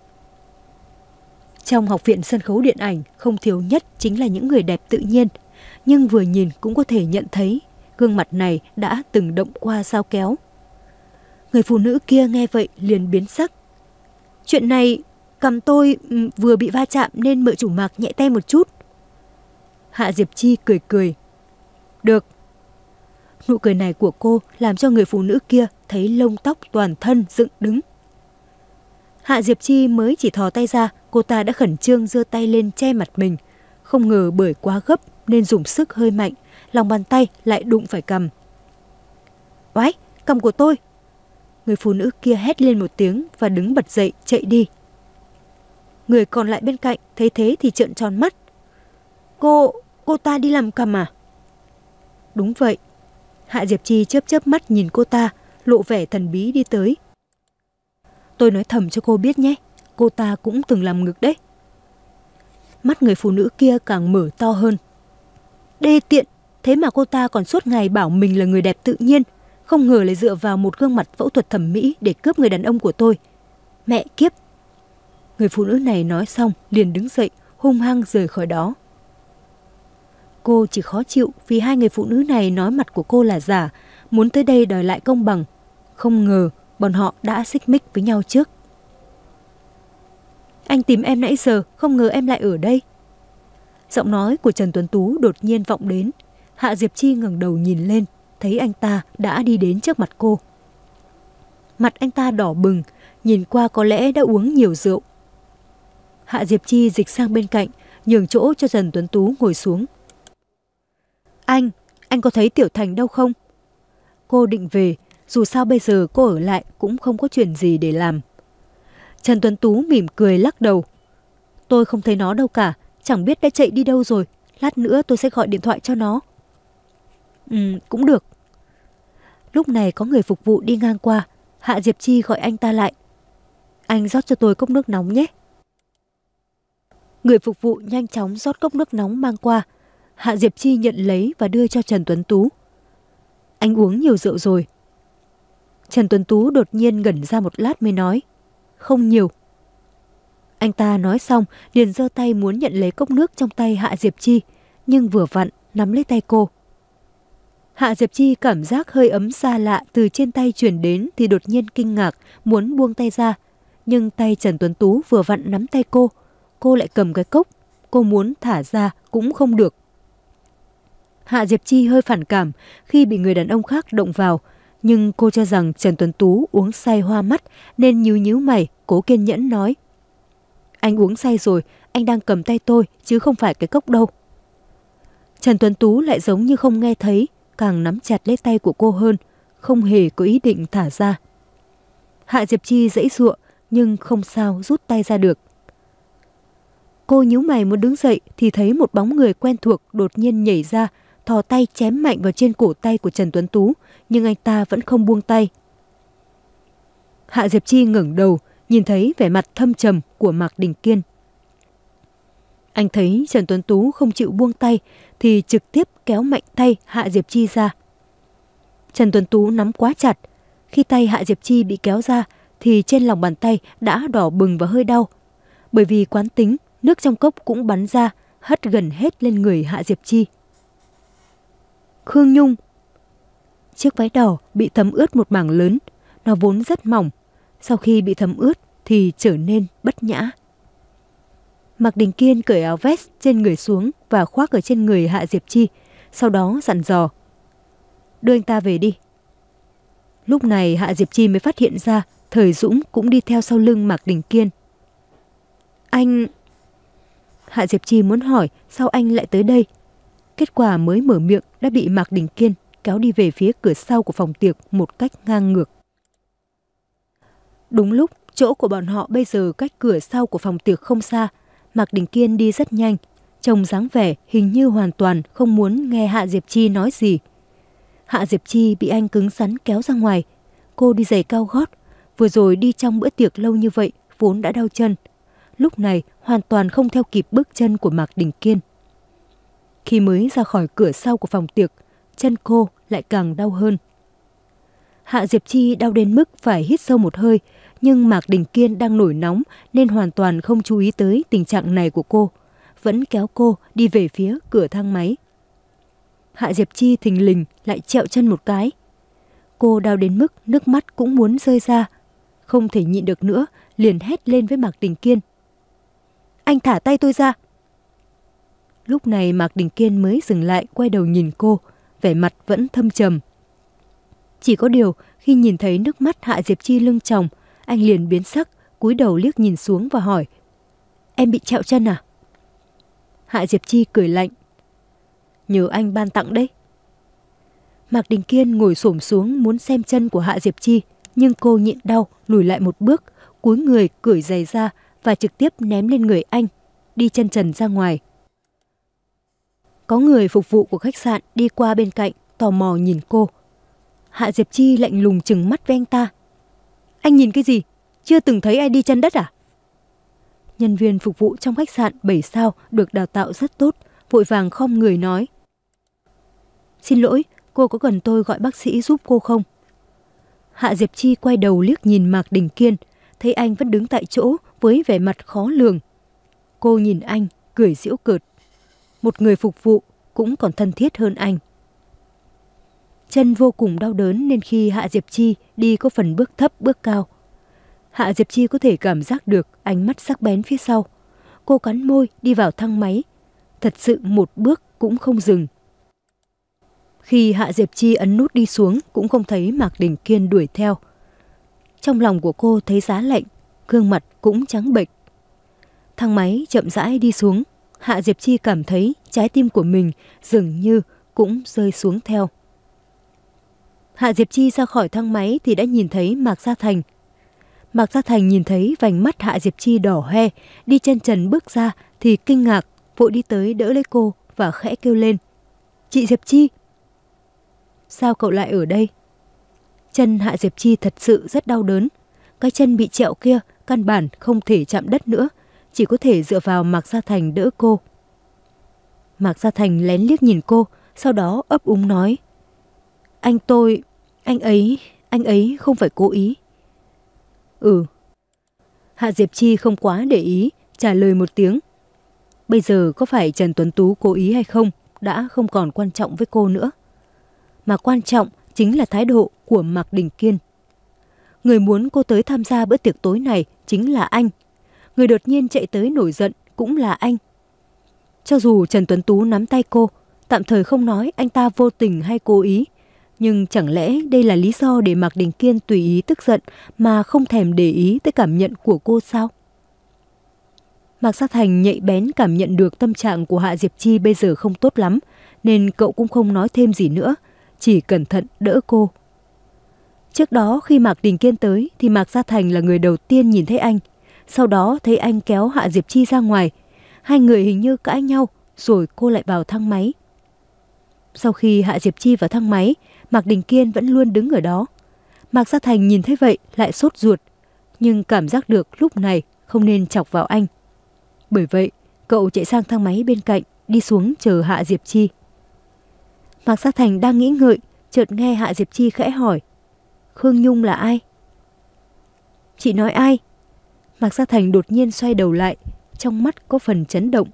A: Trong học viện sân khấu điện ảnh, không thiếu nhất chính là những người đẹp tự nhiên. Nhưng vừa nhìn cũng có thể nhận thấy gương mặt này đã từng động qua dao kéo. Người phụ nữ kia nghe vậy liền biến sắc. Chuyện này, cằm tôi vừa bị va chạm nên mợ chủ Mạc nhẹ tay một chút. Hạ Diệp Chi cười cười. Được. Nụ cười này của cô làm cho người phụ nữ kia thấy lông tóc toàn thân dựng đứng. Hạ Diệp Chi mới chỉ thò tay ra, cô ta đã khẩn trương giơ tay lên che mặt mình. Không ngờ bởi quá gấp nên dùng sức hơi mạnh, lòng bàn tay lại đụng phải cằm. Oái, cằm của tôi! Người phụ nữ kia hét lên một tiếng và đứng bật dậy chạy đi. Người còn lại bên cạnh thấy thế thì trợn tròn mắt. Cô, cô ta đi làm cằm à? Đúng vậy. Hạ Diệp Chi chớp chớp mắt nhìn cô ta, lộ vẻ thần bí đi tới. Tôi nói thầm cho cô biết nhé, cô ta cũng từng làm ngực đấy. Mắt người phụ nữ kia càng mở to hơn. Đê tiện, thế mà cô ta còn suốt ngày bảo mình là người đẹp tự nhiên, không ngờ lại dựa vào một gương mặt phẫu thuật thẩm mỹ để cướp người đàn ông của tôi. Mẹ kiếp! Người phụ nữ này nói xong liền đứng dậy, hung hăng rời khỏi đó. Cô chỉ khó chịu vì hai người phụ nữ này nói mặt của cô là giả, muốn tới đây đòi lại công bằng. Không ngờ bọn họ đã xích mích với nhau trước. Anh tìm em nãy giờ, không ngờ em lại ở đây. Giọng nói của Trần Tuấn Tú đột nhiên vọng đến. Hạ Diệp Chi ngẩng đầu nhìn lên, thấy anh ta đã đi đến trước mặt cô. Mặt anh ta đỏ bừng, nhìn qua có lẽ đã uống nhiều rượu. Hạ Diệp Chi dịch sang bên cạnh, nhường chỗ cho Trần Tuấn Tú ngồi xuống. Anh, anh có thấy Tiểu Thành đâu không? Cô định về, dù sao bây giờ cô ở lại cũng không có chuyện gì để làm. Trần Tuấn Tú mỉm cười lắc đầu. Tôi không thấy nó đâu cả, chẳng biết đã chạy đi đâu rồi, lát nữa tôi sẽ gọi điện thoại cho nó. Ừ, cũng được. Lúc này có người phục vụ đi ngang qua, Hạ Diệp Chi gọi anh ta lại. Anh rót cho tôi cốc nước nóng nhé. Người phục vụ nhanh chóng rót cốc nước nóng mang qua. Hạ Diệp Chi nhận lấy và đưa cho Trần Tuấn Tú. Anh uống nhiều rượu rồi. Trần Tuấn Tú đột nhiên ngẩn ra một lát mới nói. Không nhiều. Anh ta nói xong liền giơ tay muốn nhận lấy cốc nước trong tay Hạ Diệp Chi, nhưng vừa vặn nắm lấy tay cô. Hạ Diệp Chi cảm giác hơi ấm xa lạ từ trên tay chuyển đến thì đột nhiên kinh ngạc, muốn buông tay ra. Nhưng tay Trần Tuấn Tú vừa vặn nắm tay cô, cô lại cầm cái cốc, cô muốn thả ra cũng không được. Hạ Diệp Chi hơi phản cảm khi bị người đàn ông khác động vào, nhưng cô cho rằng Trần Tuấn Tú uống say hoa mắt nên nhíu nhíu mày, cố kiên nhẫn nói. Anh uống say rồi, anh đang cầm tay tôi chứ không phải cái cốc đâu. Trần Tuấn Tú lại giống như không nghe thấy, càng nắm chặt lấy tay của cô hơn, không hề có ý định thả ra. Hạ Diệp Chi giãy giụa nhưng không sao rút tay ra được. Cô nhíu mày muốn đứng dậy thì thấy một bóng người quen thuộc đột nhiên nhảy ra, thò tay chém mạnh vào trên cổ tay của Trần Tuấn Tú, nhưng anh ta vẫn không buông tay. Hạ Diệp Chi ngẩng đầu, nhìn thấy vẻ mặt thâm trầm của Mạc Đình Kiên. Anh thấy Trần Tuấn Tú không chịu buông tay thì trực tiếp kéo mạnh tay Hạ Diệp Chi ra. Trần Tuấn Tú nắm quá chặt, khi tay Hạ Diệp Chi bị kéo ra thì trên lòng bàn tay đã đỏ bừng và hơi đau. Bởi vì quán tính, nước trong cốc cũng bắn ra, hất gần hết lên người Hạ Diệp Chi. Khương Nhung. Chiếc váy đỏ bị thấm ướt một mảng lớn, nó vốn rất mỏng, sau khi bị thấm ướt thì trở nên bất nhã. Mạc Đình Kiên cởi áo vest trên người xuống và khoác ở trên người Hạ Diệp Chi, sau đó dặn dò. Đưa anh ta về đi. Lúc này Hạ Diệp Chi mới phát hiện ra Thời Dũng cũng đi theo sau lưng Mạc Đình Kiên. Anh... Hạ Diệp Chi muốn hỏi sao anh lại tới đây. Kết quả mới mở miệng đã bị Mạc Đình Kiên kéo đi về phía cửa sau của phòng tiệc một cách ngang ngược. Đúng lúc, chỗ của bọn họ bây giờ cách cửa sau của phòng tiệc không xa. Mạc Đình Kiên đi rất nhanh, trông dáng vẻ hình như hoàn toàn không muốn nghe Hạ Diệp Chi nói gì. Hạ Diệp Chi bị anh cứng rắn kéo ra ngoài. Cô đi giày cao gót, vừa rồi đi trong bữa tiệc lâu như vậy vốn đã đau chân. Lúc này hoàn toàn không theo kịp bước chân của Mạc Đình Kiên. Khi mới ra khỏi cửa sau của phòng tiệc, chân cô lại càng đau hơn. Hạ Diệp Chi đau đến mức phải hít sâu một hơi, nhưng Mạc Đình Kiên đang nổi nóng nên hoàn toàn không chú ý tới tình trạng này của cô, vẫn kéo cô đi về phía cửa thang máy. Hạ Diệp Chi thình lình lại trẹo chân một cái. Cô đau đến mức nước mắt cũng muốn rơi ra, không thể nhịn được nữa, liền hét lên với Mạc Đình Kiên. Anh thả tay tôi ra. Lúc này Mạc Đình Kiên mới dừng lại, quay đầu nhìn cô, vẻ mặt vẫn thâm trầm. Chỉ có điều khi nhìn thấy nước mắt Hạ Diệp Chi lưng tròng, anh liền biến sắc, cúi đầu liếc nhìn xuống và hỏi. Em bị trẹo chân à? Hạ Diệp Chi cười lạnh. Nhờ anh ban tặng đấy. Mạc Đình Kiên ngồi xổm xuống muốn xem chân của Hạ Diệp Chi, nhưng cô nhịn đau lùi lại một bước, cúi người cởi giày ra và trực tiếp ném lên người anh, đi chân trần ra ngoài. Có người phục vụ của khách sạn đi qua bên cạnh, tò mò nhìn cô. Hạ Diệp Chi lạnh lùng trừng mắt với anh ta. Anh nhìn cái gì? Chưa từng thấy ai đi chân đất à? Nhân viên phục vụ trong khách sạn bảy sao được đào tạo rất tốt, vội vàng khom người nói. Xin lỗi, cô có cần tôi gọi bác sĩ giúp cô không? Hạ Diệp Chi quay đầu liếc nhìn Mạc Đình Kiên, thấy anh vẫn đứng tại chỗ với vẻ mặt khó lường. Cô nhìn anh, cười giễu cợt. Một người phục vụ cũng còn thân thiết hơn anh. Chân vô cùng đau đớn nên khi Hạ Diệp Chi đi có phần bước thấp bước cao. Hạ Diệp Chi có thể cảm giác được ánh mắt sắc bén phía sau. Cô cắn môi đi vào thang máy, thật sự một bước cũng không dừng. Khi Hạ Diệp Chi ấn nút đi xuống cũng không thấy Mạc Đình Kiên đuổi theo. Trong lòng của cô thấy giá lạnh, gương mặt cũng trắng bệch. Thang máy chậm rãi đi xuống, Hạ Diệp Chi cảm thấy trái tim của mình dường như cũng rơi xuống theo. Hạ Diệp Chi ra khỏi thang máy thì đã nhìn thấy Mạc Gia Thành. Mạc Gia Thành nhìn thấy vành mắt Hạ Diệp Chi đỏ hoe, đi chân trần bước ra thì kinh ngạc, vội đi tới đỡ lấy cô và khẽ kêu lên. Chị Diệp Chi! Sao cậu lại ở đây? Chân Hạ Diệp Chi thật sự rất đau đớn. Cái chân bị trẹo kia căn bản không thể chạm đất nữa, chỉ có thể dựa vào Mạc Gia Thành đỡ cô. Mạc Gia Thành lén liếc nhìn cô, sau đó ấp úng nói. Anh tôi, anh ấy, anh ấy không phải cố ý. Ừ. Hạ Diệp Chi không quá để ý, trả lời một tiếng. Bây giờ có phải Trần Tuấn Tú cố ý hay không đã không còn quan trọng với cô nữa. Mà quan trọng chính là thái độ của Mạc Đình Kiên. Người muốn cô tới tham gia bữa tiệc tối này chính là anh. Người đột nhiên chạy tới nổi giận cũng là anh. Cho dù Trần Tuấn Tú nắm tay cô, tạm thời không nói anh ta vô tình hay cố ý, nhưng chẳng lẽ đây là lý do để Mạc Đình Kiên tùy ý tức giận mà không thèm để ý tới cảm nhận của cô sao? Mạc Gia Thành nhạy bén cảm nhận được tâm trạng của Hạ Diệp Chi bây giờ không tốt lắm, nên cậu cũng không nói thêm gì nữa, chỉ cẩn thận đỡ cô. Trước đó khi Mạc Đình Kiên tới thì Mạc Gia Thành là người đầu tiên nhìn thấy anh, sau đó thấy anh kéo Hạ Diệp Chi ra ngoài. Hai người hình như cãi nhau, rồi cô lại vào thang máy. Sau khi Hạ Diệp Chi vào thang máy, Mạc Đình Kiên vẫn luôn đứng ở đó. Mạc Gia Thành nhìn thấy vậy lại sốt ruột, nhưng cảm giác được lúc này không nên chọc vào anh. Bởi vậy, cậu chạy sang thang máy bên cạnh, đi xuống chờ Hạ Diệp Chi. Mạc Gia Thành đang nghĩ ngợi, chợt nghe Hạ Diệp Chi khẽ hỏi. Khương Nhung là ai? Chị nói ai? Mạc Gia Thành đột nhiên xoay đầu lại, trong mắt có phần chấn động.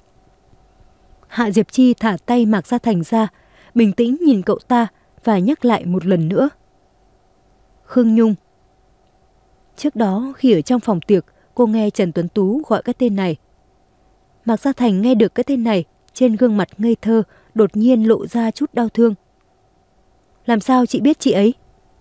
A: Hạ Diệp Chi thả tay Mạc Gia Thành ra, bình tĩnh nhìn cậu ta và nhắc lại một lần nữa. Khương Nhung. Trước đó khi ở trong phòng tiệc, cô nghe Trần Tuấn Tú gọi cái tên này. Mạc Gia Thành nghe được cái tên này, trên gương mặt ngây thơ đột nhiên lộ ra chút đau thương. Làm sao chị biết chị ấy?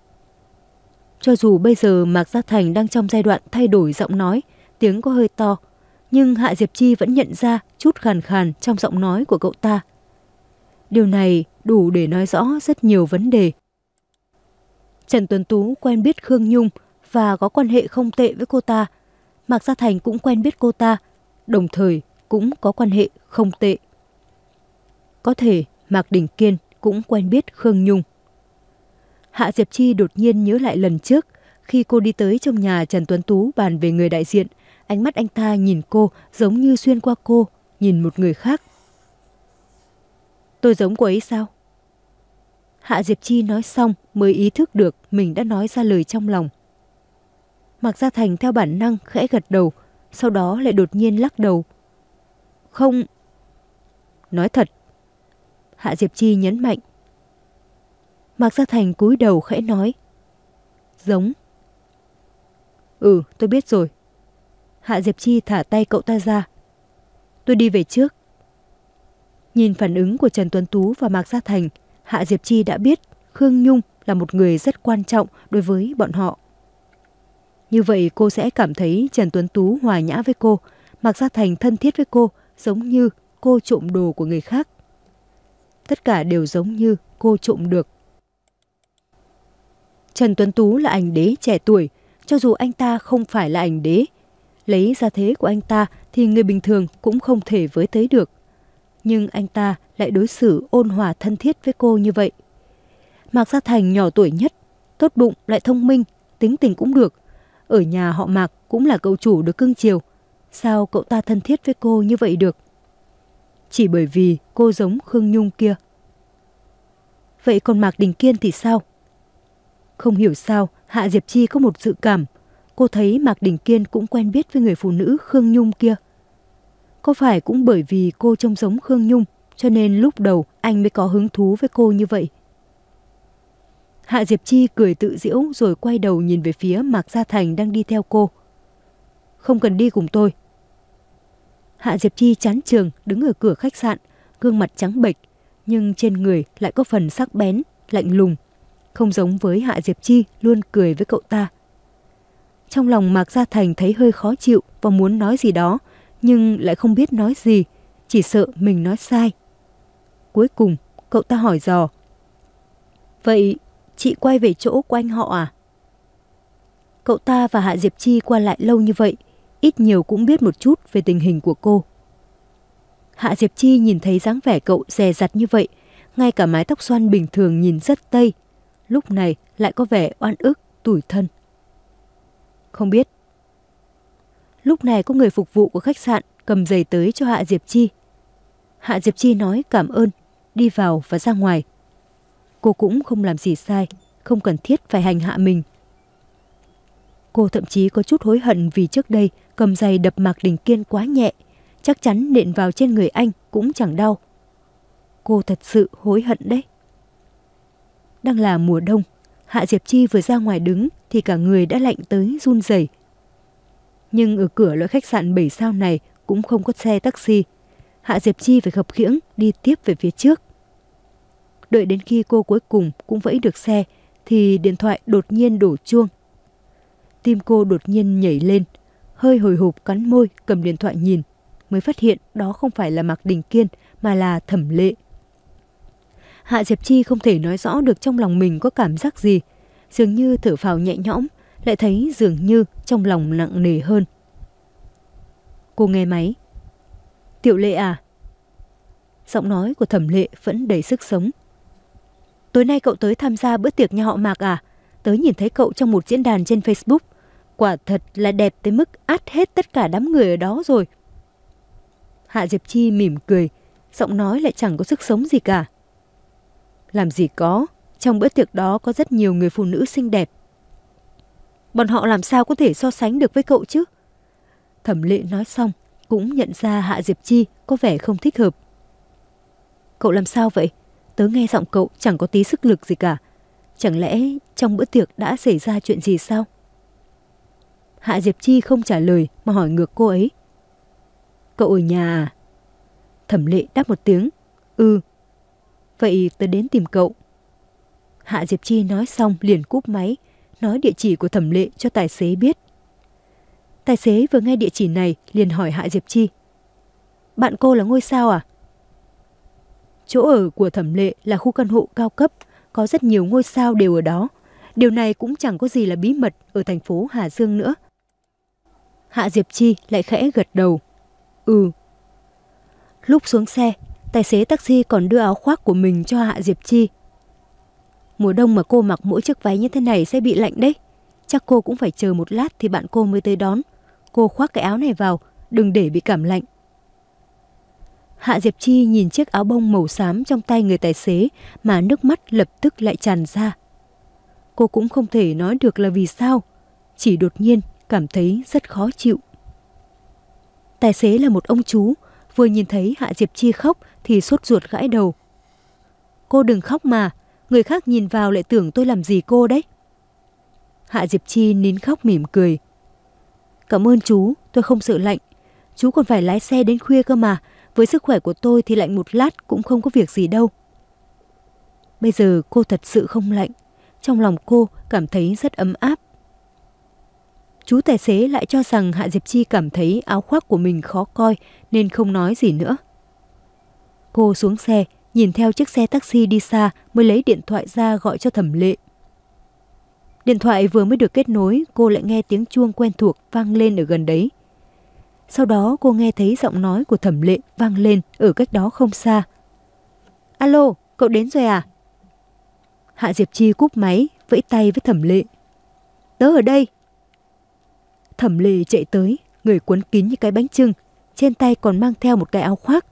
A: Cho dù bây giờ Mạc Gia Thành đang trong giai đoạn thay đổi giọng nói, tiếng có hơi to, nhưng Hạ Diệp Chi vẫn nhận ra chút khàn khàn trong giọng nói của cậu ta. Điều này đủ để nói rõ rất nhiều vấn đề. Trần Tuấn Tú quen biết Khương Nhung, và có quan hệ không tệ với cô ta. Mạc Gia Thành cũng quen biết cô ta, đồng thời cũng có quan hệ không tệ. Có thể Mạc Đình Kiên cũng quen biết Khương Nhung. Hạ Diệp Chi đột nhiên nhớ lại lần trước, khi cô đi tới trong nhà Trần Tuấn Tú bàn về người đại diện, ánh mắt anh ta nhìn cô giống như xuyên qua cô, nhìn một người khác. Tôi giống cô ấy sao? Hạ Diệp Chi nói xong mới ý thức được mình đã nói ra lời trong lòng. Mạc Gia Thành theo bản năng khẽ gật đầu, sau đó lại đột nhiên lắc đầu. Không. Nói thật. Hạ Diệp Chi nhấn mạnh. Mạc Gia Thành cúi đầu khẽ nói. Giống. Ừ, tôi biết rồi. Hạ Diệp Chi thả tay cậu ta ra. Tôi đi về trước. Nhìn phản ứng của Trần Tuấn Tú và Mạc Gia Thành, Hạ Diệp Chi đã biết Khương Nhung là một người rất quan trọng đối với bọn họ. Như vậy cô sẽ cảm thấy Trần Tuấn Tú hòa nhã với cô, Mạc Gia Thành thân thiết với cô, giống như cô trộm đồ của người khác. Tất cả đều giống như cô trộm được. Trần Tuấn Tú là ảnh đế trẻ tuổi, cho dù anh ta không phải là ảnh đế. Lấy gia thế của anh ta thì người bình thường cũng không thể với tới được. Nhưng anh ta lại đối xử ôn hòa thân thiết với cô như vậy. Mạc Gia Thành nhỏ tuổi nhất, tốt bụng lại thông minh, tính tình cũng được. Ở nhà họ Mạc cũng là cậu chủ được cưng chiều. Sao cậu ta thân thiết với cô như vậy được? Chỉ bởi vì cô giống Khương Nhung kia. Vậy còn Mạc Đình Kiên thì sao? Không hiểu sao Hạ Diệp Chi có một dự cảm. Cô thấy Mạc Đình Kiên cũng quen biết với người phụ nữ Khương Nhung kia. Có phải cũng bởi vì cô trông giống Khương Nhung cho nên lúc đầu anh mới có hứng thú với cô như vậy? Hạ Diệp Chi cười tự giễu rồi quay đầu nhìn về phía Mạc Gia Thành đang đi theo cô. Không cần đi cùng tôi. Hạ Diệp Chi chán chường đứng ở cửa khách sạn, gương mặt trắng bệch, nhưng trên người lại có phần sắc bén, lạnh lùng, không giống với Hạ Diệp Chi luôn cười với cậu ta. Trong lòng Mạc Gia Thành thấy hơi khó chịu và muốn nói gì đó, nhưng lại không biết nói gì, chỉ sợ mình nói sai. Cuối cùng, cậu ta hỏi dò. Vậy, chị quay về chỗ của anh họ à? Cậu ta và Hạ Diệp Chi qua lại lâu như vậy, ít nhiều cũng biết một chút về tình hình của cô. Hạ Diệp Chi nhìn thấy dáng vẻ cậu dè dặt như vậy, ngay cả mái tóc xoăn bình thường nhìn rất tây, lúc này lại có vẻ oan ức, tủi thân. Không biết. Lúc này có người phục vụ của khách sạn cầm giày tới cho Hạ Diệp Chi. Hạ Diệp Chi nói cảm ơn, đi vào và ra ngoài. Cô cũng không làm gì sai, không cần thiết phải hành hạ mình. Cô thậm chí có chút hối hận vì trước đây cầm giày đập Mạc Đình Kiên quá nhẹ, chắc chắn nện vào trên người anh cũng chẳng đau. Cô thật sự hối hận đấy. Đang là mùa đông, Hạ Diệp Chi vừa ra ngoài đứng thì cả người đã lạnh tới run rẩy. Nhưng ở cửa loại khách sạn bảy sao này cũng không có xe taxi. Hạ Diệp Chi phải khập khiễng đi tiếp về phía trước. Đợi đến khi cô cuối cùng cũng vẫy được xe thì điện thoại đột nhiên đổ chuông. Tim cô đột nhiên nhảy lên, hơi hồi hộp cắn môi cầm điện thoại nhìn, mới phát hiện đó không phải là Mạc Đình Kiên mà là Thẩm Lệ. Hạ Diệp Chi không thể nói rõ được trong lòng mình có cảm giác gì, dường như thở phào nhẹ nhõm, lại thấy dường như trong lòng nặng nề hơn. Cô nghe máy. Tiểu Lệ à? Giọng nói của Thẩm Lệ vẫn đầy sức sống. Tối nay cậu tới tham gia bữa tiệc nhà họ Mạc à? Tớ nhìn thấy cậu trong một diễn đàn trên Facebook. Quả thật là đẹp tới mức át hết tất cả đám người ở đó rồi. Hạ Diệp Chi mỉm cười, giọng nói lại chẳng có sức sống gì cả. Làm gì có, trong bữa tiệc đó có rất nhiều người phụ nữ xinh đẹp. Bọn họ làm sao có thể so sánh được với cậu chứ? Thẩm Lệ nói xong, cũng nhận ra Hạ Diệp Chi có vẻ không thích hợp. Cậu làm sao vậy? Tớ nghe giọng cậu chẳng có tí sức lực gì cả. Chẳng lẽ trong bữa tiệc đã xảy ra chuyện gì sao? Hạ Diệp Chi không trả lời mà hỏi ngược cô ấy. Cậu ở nhà à? Thẩm Lệ đáp một tiếng. Ừ. Vậy tớ đến tìm cậu. Hạ Diệp Chi nói xong liền cúp máy, nói địa chỉ của Thẩm Lệ cho tài xế biết. Tài xế vừa nghe địa chỉ này liền hỏi Hạ Diệp Chi. Bạn cô là ngôi sao à? Chỗ ở của Thẩm Lệ là khu căn hộ cao cấp, có rất nhiều ngôi sao đều ở đó. Điều này cũng chẳng có gì là bí mật ở thành phố Hà Dương nữa. Hạ Diệp Chi lại khẽ gật đầu. Ừ. Lúc xuống xe, tài xế taxi còn đưa áo khoác của mình cho Hạ Diệp Chi. Mùa đông mà cô mặc mỗi chiếc váy như thế này sẽ bị lạnh đấy. Chắc cô cũng phải chờ một lát thì bạn cô mới tới đón. Cô khoác cái áo này vào, đừng để bị cảm lạnh. Hạ Diệp Chi nhìn chiếc áo bông màu xám trong tay người tài xế mà nước mắt lập tức lại tràn ra. Cô cũng không thể nói được là vì sao, chỉ đột nhiên cảm thấy rất khó chịu. Tài xế là một ông chú, vừa nhìn thấy Hạ Diệp Chi khóc thì sốt ruột gãi đầu. Cô đừng khóc mà, người khác nhìn vào lại tưởng tôi làm gì cô đấy. Hạ Diệp Chi nín khóc mỉm cười. Cảm ơn chú, tôi không sợ lạnh. Chú còn phải lái xe đến khuya cơ mà, với sức khỏe của tôi thì lạnh một lát cũng không có việc gì đâu. Bây giờ cô thật sự không lạnh, trong lòng cô cảm thấy rất ấm áp. Chú tài xế lại cho rằng Hạ Diệp Chi cảm thấy áo khoác của mình khó coi nên không nói gì nữa. Cô xuống xe, nhìn theo chiếc xe taxi đi xa mới lấy điện thoại ra gọi cho Thẩm Lệ. Điện thoại vừa mới được kết nối, cô lại nghe tiếng chuông quen thuộc vang lên ở gần đấy. Sau đó cô nghe thấy giọng nói của Thẩm Lệ vang lên ở cách đó không xa. Alo, cậu đến rồi à? Hạ Diệp Chi cúp máy, vẫy tay với Thẩm Lệ. Tớ ở đây. Thẩm Lệ chạy tới, người quấn kín như cái bánh chưng, trên tay còn mang theo một cái áo khoác.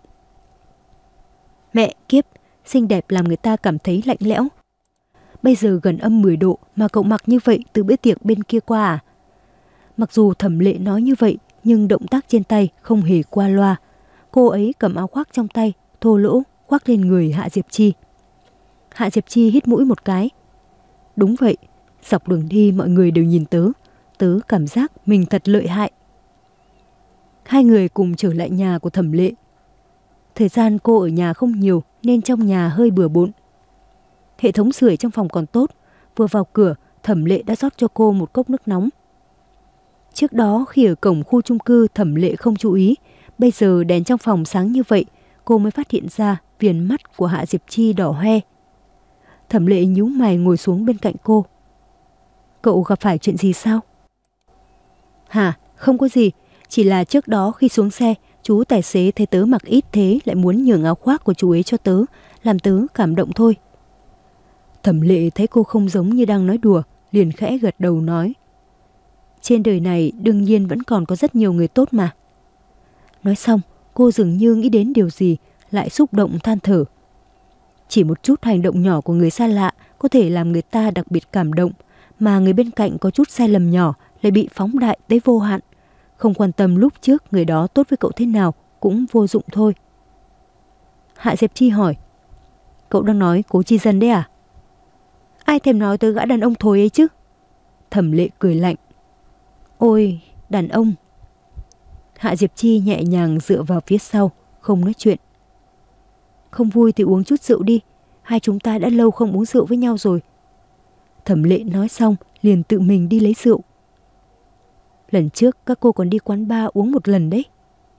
A: Mẹ kiếp, xinh đẹp làm người ta cảm thấy lạnh lẽo. Bây giờ gần âm mười độ mà cậu mặc như vậy từ bữa tiệc bên kia qua à? Mặc dù Thẩm Lệ nói như vậy, nhưng động tác trên tay không hề qua loa. Cô ấy cầm áo khoác trong tay, thô lỗ, khoác lên người Hạ Diệp Chi. Hạ Diệp Chi hít mũi một cái. Đúng vậy, dọc đường đi mọi người đều nhìn tớ. Tớ cảm giác mình thật lợi hại. Hai người cùng trở lại nhà của Thẩm Lệ. Thời gian cô ở nhà không nhiều nên trong nhà hơi bừa bộn. Hệ thống sưởi trong phòng còn tốt. Vừa vào cửa, Thẩm Lệ đã rót cho cô một cốc nước nóng. Trước đó khi ở cổng khu chung cư Thẩm Lệ không chú ý. Bây giờ đèn trong phòng sáng như vậy, cô mới phát hiện ra viền mắt của Hạ Diệp Chi đỏ hoe. Thẩm Lệ nhíu mày ngồi xuống bên cạnh cô. Cậu gặp phải chuyện gì sao? Hả, không có gì. Chỉ là trước đó khi xuống xe, chú tài xế thấy tớ mặc ít thế lại muốn nhường áo khoác của chú ấy cho tớ, làm tớ cảm động thôi. Thẩm Lệ thấy cô không giống như đang nói đùa, liền khẽ gật đầu nói. Trên đời này đương nhiên vẫn còn có rất nhiều người tốt mà. Nói xong, cô dường như nghĩ đến điều gì, lại xúc động than thở. Chỉ một chút hành động nhỏ của người xa lạ có thể làm người ta đặc biệt cảm động, mà người bên cạnh có chút sai lầm nhỏ lại bị phóng đại tới vô hạn. Không quan tâm lúc trước người đó tốt với cậu thế nào cũng vô dụng thôi. Hạ Diệp Chi hỏi. Cậu đang nói Cố Chi Dân đấy à? Ai thèm nói tới gã đàn ông thối ấy chứ? Thẩm Lệ cười lạnh. Ôi, đàn ông. Hạ Diệp Chi nhẹ nhàng dựa vào phía sau, không nói chuyện. Không vui thì uống chút rượu đi, hai chúng ta đã lâu không uống rượu với nhau rồi. Thẩm Lệ nói xong liền tự mình đi lấy rượu. Lần trước các cô còn đi quán bar uống một lần đấy.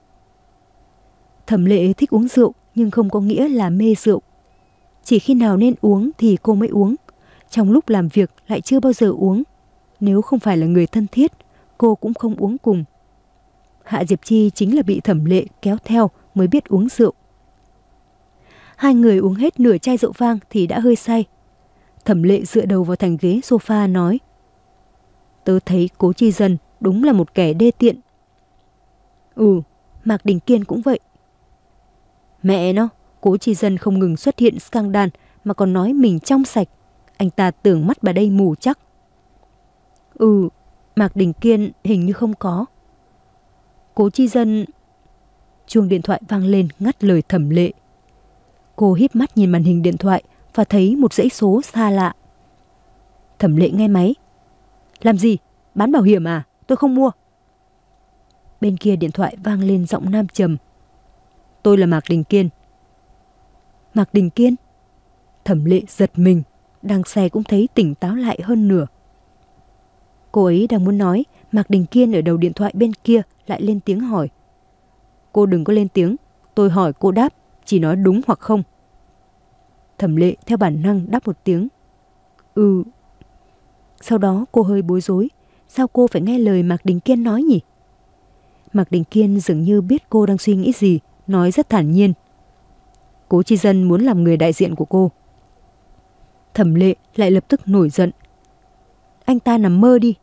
A: Thẩm Lệ thích uống rượu nhưng không có nghĩa là mê rượu. Chỉ khi nào nên uống thì cô mới uống. Trong lúc làm việc lại chưa bao giờ uống. Nếu không phải là người thân thiết, cô cũng không uống cùng. Hạ Diệp Chi chính là bị Thẩm Lệ kéo theo mới biết uống rượu. Hai người uống hết nửa chai rượu vang thì đã hơi say. Thẩm Lệ dựa đầu vào thành ghế sofa nói. Tớ thấy Cố Chi Dân đúng là một kẻ đê tiện. Ừ, Mạc Đình Kiên cũng vậy. Mẹ nó, Cố Chi Dân không ngừng xuất hiện scandal mà còn nói mình trong sạch. Anh ta tưởng mắt bà đây mù chắc. Ừ, Mạc Đình Kiên hình như không có. Cố Chi Dân... Chuông điện thoại vang lên ngắt lời Thẩm Lệ. Cô híp mắt nhìn màn hình điện thoại và thấy một dãy số xa lạ. Thẩm Lệ nghe máy. Làm gì? Bán bảo hiểm à? Tôi không mua. Bên kia điện thoại vang lên giọng nam trầm. Tôi là Mạc Đình Kiên. Mạc Đình Kiên? Thẩm Lệ giật mình, đang say cũng thấy tỉnh táo lại hơn nửa. Cô ấy đang muốn nói, Mạc Đình Kiên ở đầu điện thoại bên kia lại lên tiếng hỏi. Cô đừng có lên tiếng, tôi hỏi cô đáp, chỉ nói đúng hoặc không. Thẩm Lệ theo bản năng đáp một tiếng. Ừ. Sau đó cô hơi bối rối. Sao cô phải nghe lời Mạc Đình Kiên nói nhỉ? Mạc Đình Kiên dường như biết cô đang suy nghĩ gì, nói rất thản nhiên. Cố Chi Dân muốn làm người đại diện của cô. Thẩm Lệ lại lập tức nổi giận. Anh ta nằm mơ đi.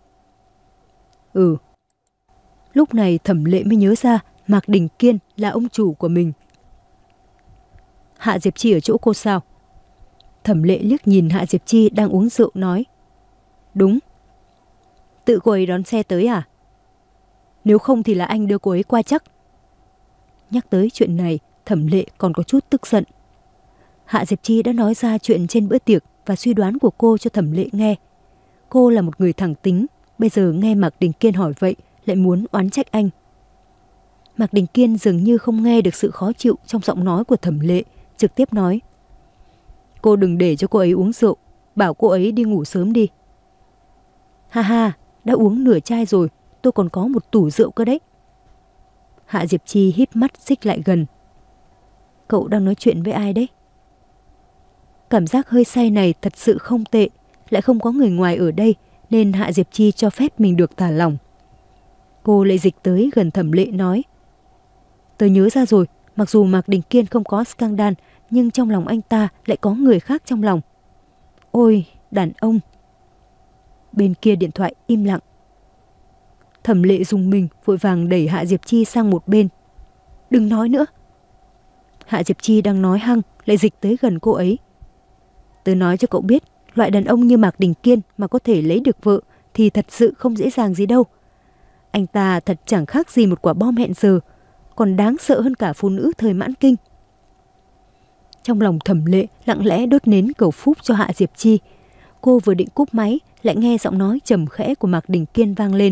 A: Ừ. Lúc này Thẩm Lệ mới nhớ ra Mạc Đình Kiên là ông chủ của mình. Hạ Diệp Chi ở chỗ cô sao? Thẩm Lệ liếc nhìn Hạ Diệp Chi đang uống rượu nói. Đúng. Tự cô ấy đón xe tới à? Nếu không thì là anh đưa cô ấy qua chắc. Nhắc tới chuyện này, Thẩm Lệ còn có chút tức giận. Hạ Diệp Chi đã nói ra chuyện trên bữa tiệc và suy đoán của cô cho Thẩm Lệ nghe. Cô là một người thẳng tính, bây giờ nghe Mạc Đình Kiên hỏi vậy lại muốn oán trách anh. Mạc Đình Kiên dường như không nghe được sự khó chịu trong giọng nói của Thẩm Lệ, trực tiếp nói. Cô đừng để cho cô ấy uống rượu, bảo cô ấy đi ngủ sớm đi. Ha ha, đã uống nửa chai rồi, tôi còn có một tủ rượu cơ đấy. Hạ Diệp Chi híp mắt xích lại gần. Cậu đang nói chuyện với ai đấy? Cảm giác hơi say này thật sự không tệ, lại không có người ngoài ở đây nên Hạ Diệp Chi cho phép mình được thả lỏng. Cô lại dịch tới gần Thẩm Lệ nói. Tớ nhớ ra rồi, mặc dù Mạc Đình Kiên không có scandal nhưng trong lòng anh ta lại có người khác trong lòng. Ôi, đàn ông. Bên kia điện thoại im lặng. Thẩm Lệ dùng mình vội vàng đẩy Hạ Diệp Chi sang một bên. Đừng nói nữa. Hạ Diệp Chi đang nói hăng lại dịch tới gần cô ấy. Tớ nói cho cậu biết, loại đàn ông như Mạc Đình Kiên mà có thể lấy được vợ thì thật sự không dễ dàng gì đâu. Anh ta thật chẳng khác gì một quả bom hẹn giờ, còn đáng sợ hơn cả phụ nữ thời mãn kinh. Trong lòng Thẩm Lệ lặng lẽ đốt nến cầu phúc cho Hạ Diệp Chi. Cô vừa định cúp máy lại nghe giọng nói trầm khẽ của Mạc Đình Kiên vang lên.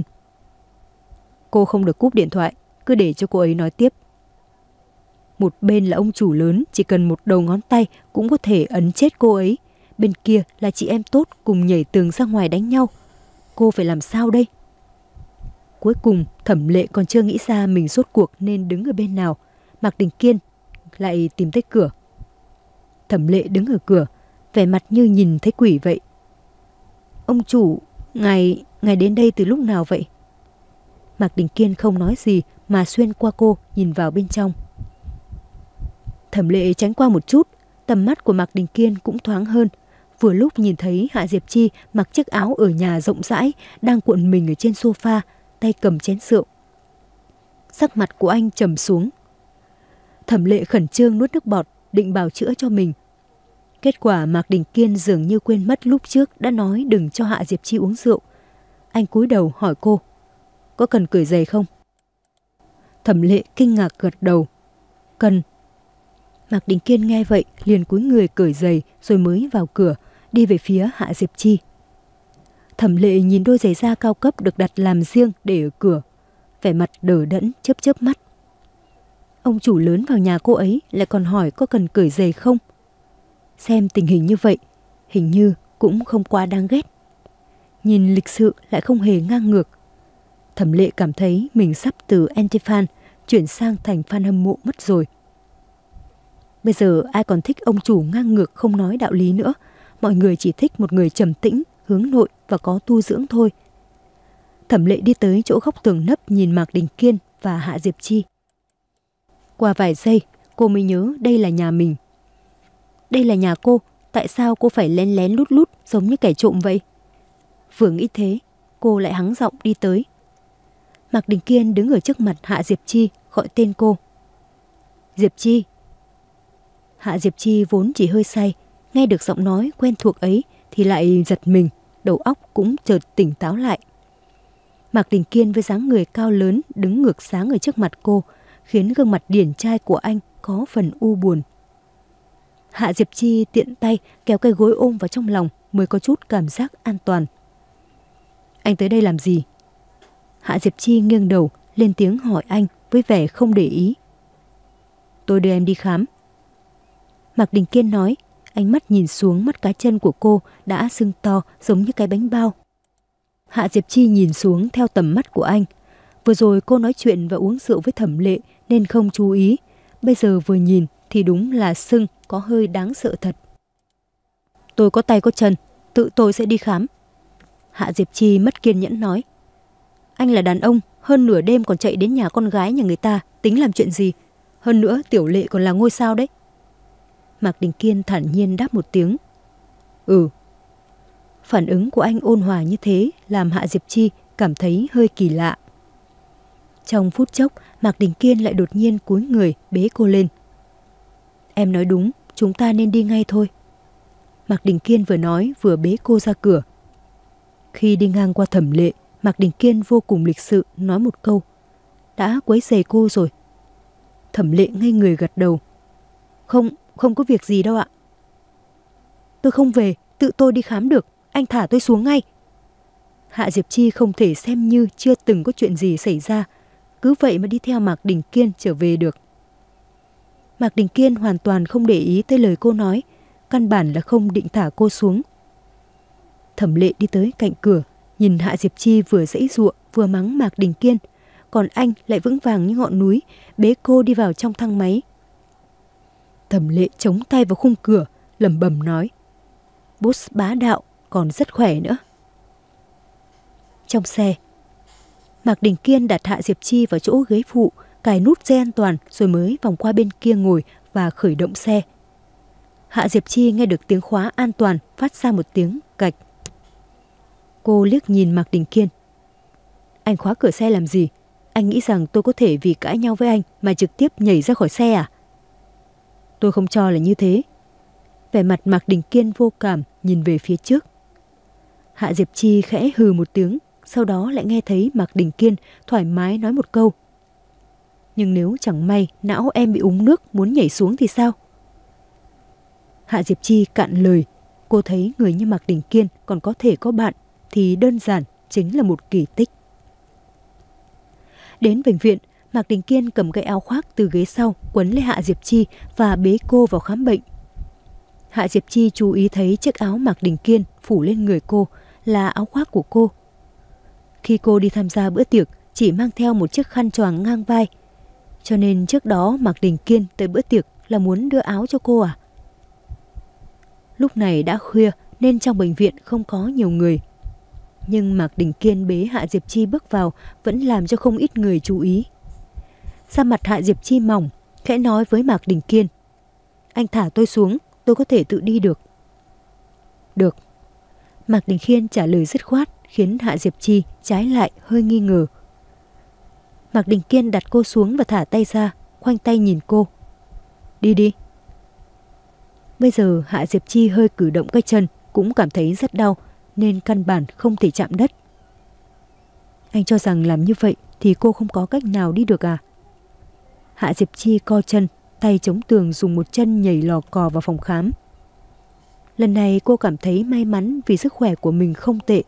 A: Cô không được cúp điện thoại, cứ để cho cô ấy nói tiếp. Một bên là ông chủ lớn, chỉ cần một đầu ngón tay cũng có thể ấn chết cô ấy. Bên kia là chị em tốt cùng nhảy tường ra ngoài đánh nhau. Cô phải làm sao đây? Cuối cùng Thẩm Lệ còn chưa nghĩ ra mình rốt cuộc nên đứng ở bên nào. Mạc Đình Kiên lại tìm tới cửa. Thẩm Lệ đứng ở cửa, vẻ mặt như nhìn thấy quỷ vậy. Ông chủ, ngài, ngài đến đây từ lúc nào vậy? Mạc Đình Kiên không nói gì mà xuyên qua cô nhìn vào bên trong. Thẩm Lệ tránh qua một chút, tầm mắt của Mạc Đình Kiên cũng thoáng hơn. Vừa lúc nhìn thấy Hạ Diệp Chi mặc chiếc áo ở nhà rộng rãi, đang cuộn mình ở trên sofa, tay cầm chén rượu. Sắc mặt của anh trầm xuống. Thẩm Lệ khẩn trương nuốt nước bọt, định bào chữa cho mình. Kết quả Mạc Đình Kiên dường như quên mất lúc trước đã nói đừng cho Hạ Diệp Chi uống rượu. Anh cúi đầu hỏi cô, có cần cởi giày không? Thẩm Lệ kinh ngạc gật đầu. Cần. Mạc Đình Kiên nghe vậy liền cúi người cởi giày rồi mới vào cửa, đi về phía Hạ Diệp Chi. Thẩm Lệ nhìn đôi giày da cao cấp được đặt làm riêng để ở cửa, vẻ mặt đờ đẫn chớp chớp mắt. Ông chủ lớn vào nhà cô ấy lại còn hỏi có cần cởi giày không? Xem tình hình như vậy, hình như cũng không quá đáng ghét. Nhìn lịch sự lại không hề ngang ngược. Thẩm Lệ cảm thấy mình sắp từ anti-fan chuyển sang thành fan hâm mộ mất rồi. Bây giờ ai còn thích ông chủ ngang ngược không nói đạo lý nữa. Mọi người chỉ thích một người trầm tĩnh, hướng nội và có tu dưỡng thôi. Thẩm Lệ đi tới chỗ góc tường nấp nhìn Mạc Đình Kiên và Hạ Diệp Chi. Qua vài giây, cô mới nhớ đây là nhà mình. Đây là nhà cô, tại sao cô phải lén lén lút lút giống như kẻ trộm vậy? Vừa nghĩ thế, cô lại hắng giọng đi tới. Mạc Đình Kiên đứng ở trước mặt Hạ Diệp Chi, gọi tên cô. Diệp Chi. Hạ Diệp Chi vốn chỉ hơi say, nghe được giọng nói quen thuộc ấy thì lại giật mình, đầu óc cũng chợt tỉnh táo lại. Mạc Đình Kiên với dáng người cao lớn đứng ngược sáng ở trước mặt cô, khiến gương mặt điển trai của anh có phần u buồn. Hạ Diệp Chi tiện tay kéo cái gối ôm vào trong lòng mới có chút cảm giác an toàn. Anh tới đây làm gì? Hạ Diệp Chi nghiêng đầu lên tiếng hỏi anh với vẻ không để ý. Tôi đưa em đi khám. Mạc Đình Kiên nói, ánh mắt nhìn xuống mắt cá chân của cô đã sưng to giống như cái bánh bao. Hạ Diệp Chi nhìn xuống theo tầm mắt của anh. Vừa rồi cô nói chuyện và uống rượu với Thẩm Lệ nên không chú ý. Bây giờ vừa nhìn thì đúng là sưng có hơi đáng sợ thật. Tôi có tay có chân, tự tôi sẽ đi khám. Hạ Diệp Chi mất kiên nhẫn nói. Anh là đàn ông, hơn nửa đêm còn chạy đến nhà con gái nhà người ta, tính làm chuyện gì? Hơn nữa Tiểu Lệ còn là ngôi sao đấy. Mạc Đình Kiên thản nhiên đáp một tiếng. Ừ. Phản ứng của anh ôn hòa như thế làm Hạ Diệp Chi cảm thấy hơi kỳ lạ. Trong phút chốc, Mạc Đình Kiên lại đột nhiên cúi người bế cô lên. Em nói đúng, chúng ta nên đi ngay thôi. Mạc Đình Kiên vừa nói vừa bế cô ra cửa. Khi đi ngang qua Thẩm Lệ, Mạc Đình Kiên vô cùng lịch sự nói một câu. Đã quấy rầy cô rồi. Thẩm Lệ ngây người gật đầu. Không, không có việc gì đâu ạ. Tôi không về, tự tôi đi khám được, anh thả tôi xuống ngay. Hạ Diệp Chi không thể xem như chưa từng có chuyện gì xảy ra, cứ vậy mà đi theo Mạc Đình Kiên trở về được. Mạc Đình Kiên hoàn toàn không để ý tới lời cô nói, căn bản là không định thả cô xuống. Thẩm Lệ đi tới cạnh cửa, nhìn Hạ Diệp Chi vừa giãy giụa vừa mắng Mạc Đình Kiên, còn anh lại vững vàng như ngọn núi, bế cô đi vào trong thang máy. Thẩm Lệ chống tay vào khung cửa, lẩm bẩm nói. Boss bá đạo, còn rất khỏe nữa. Trong xe, Mạc Đình Kiên đặt Hạ Diệp Chi vào chỗ ghế phụ, cài nút dây an toàn rồi mới vòng qua bên kia ngồi và khởi động xe. Hạ Diệp Chi nghe được tiếng khóa an toàn phát ra một tiếng cạch. Cô liếc nhìn Mạc Đình Kiên. Anh khóa cửa xe làm gì? Anh nghĩ rằng tôi có thể vì cãi nhau với anh mà trực tiếp nhảy ra khỏi xe à? Tôi không cho là như thế. Vẻ mặt Mạc Đình Kiên vô cảm nhìn về phía trước. Hạ Diệp Chi khẽ hừ một tiếng, sau đó lại nghe thấy Mạc Đình Kiên thoải mái nói một câu. Nhưng nếu chẳng may não em bị úng nước muốn nhảy xuống thì sao? Hạ Diệp Chi cạn lời. Cô thấy người như Mạc Đình Kiên còn có thể có bạn thì đơn giản chính là một kỳ tích. Đến bệnh viện, Mạc Đình Kiên cầm cái áo khoác từ ghế sau quấn lấy Hạ Diệp Chi và bế cô vào khám bệnh. Hạ Diệp Chi chú ý thấy chiếc áo Mạc Đình Kiên phủ lên người cô là áo khoác của cô. Khi cô đi tham gia bữa tiệc chỉ mang theo một chiếc khăn choàng ngang vai, cho nên trước đó Mạc Đình Kiên tới bữa tiệc là muốn đưa áo cho cô à? Lúc này đã khuya nên trong bệnh viện không có nhiều người. Nhưng Mạc Đình Kiên bế Hạ Diệp Chi bước vào vẫn làm cho không ít người chú ý. Da mặt Hạ Diệp Chi mỏng, khẽ nói với Mạc Đình Kiên. Anh thả tôi xuống, tôi có thể tự đi được. Được. Mạc Đình Kiên trả lời dứt khoát khiến Hạ Diệp Chi trái lại hơi nghi ngờ. Mạc Đình Kiên đặt cô xuống và thả tay ra, khoanh tay nhìn cô. Đi đi. Bây giờ Hạ Diệp Chi hơi cử động cái chân cũng cảm thấy rất đau nên căn bản không thể chạm đất. Anh cho rằng làm như vậy thì cô không có cách nào đi được à? Hạ Diệp Chi co chân, tay chống tường dùng một chân nhảy lò cò vào phòng khám. Lần này cô cảm thấy may mắn vì sức khỏe của mình không tệ.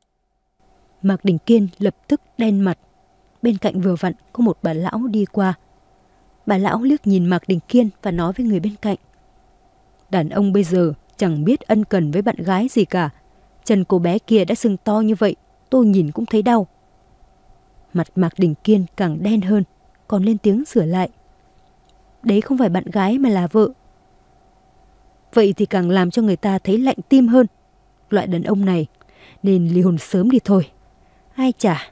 A: Mạc Đình Kiên lập tức đen mặt. Bên cạnh vừa vặn có một bà lão đi qua. Bà lão liếc nhìn Mạc Đình Kiên và nói với người bên cạnh. Đàn ông bây giờ chẳng biết ân cần với bạn gái gì cả. Chân cô bé kia đã sưng to như vậy, tôi nhìn cũng thấy đau. Mặt Mạc Đình Kiên càng đen hơn, còn lên tiếng sửa lại. Đấy không phải bạn gái mà là vợ. Vậy thì càng làm cho người ta thấy lạnh tim hơn. Loại đàn ông này nên ly hôn sớm đi thôi. Ai chả.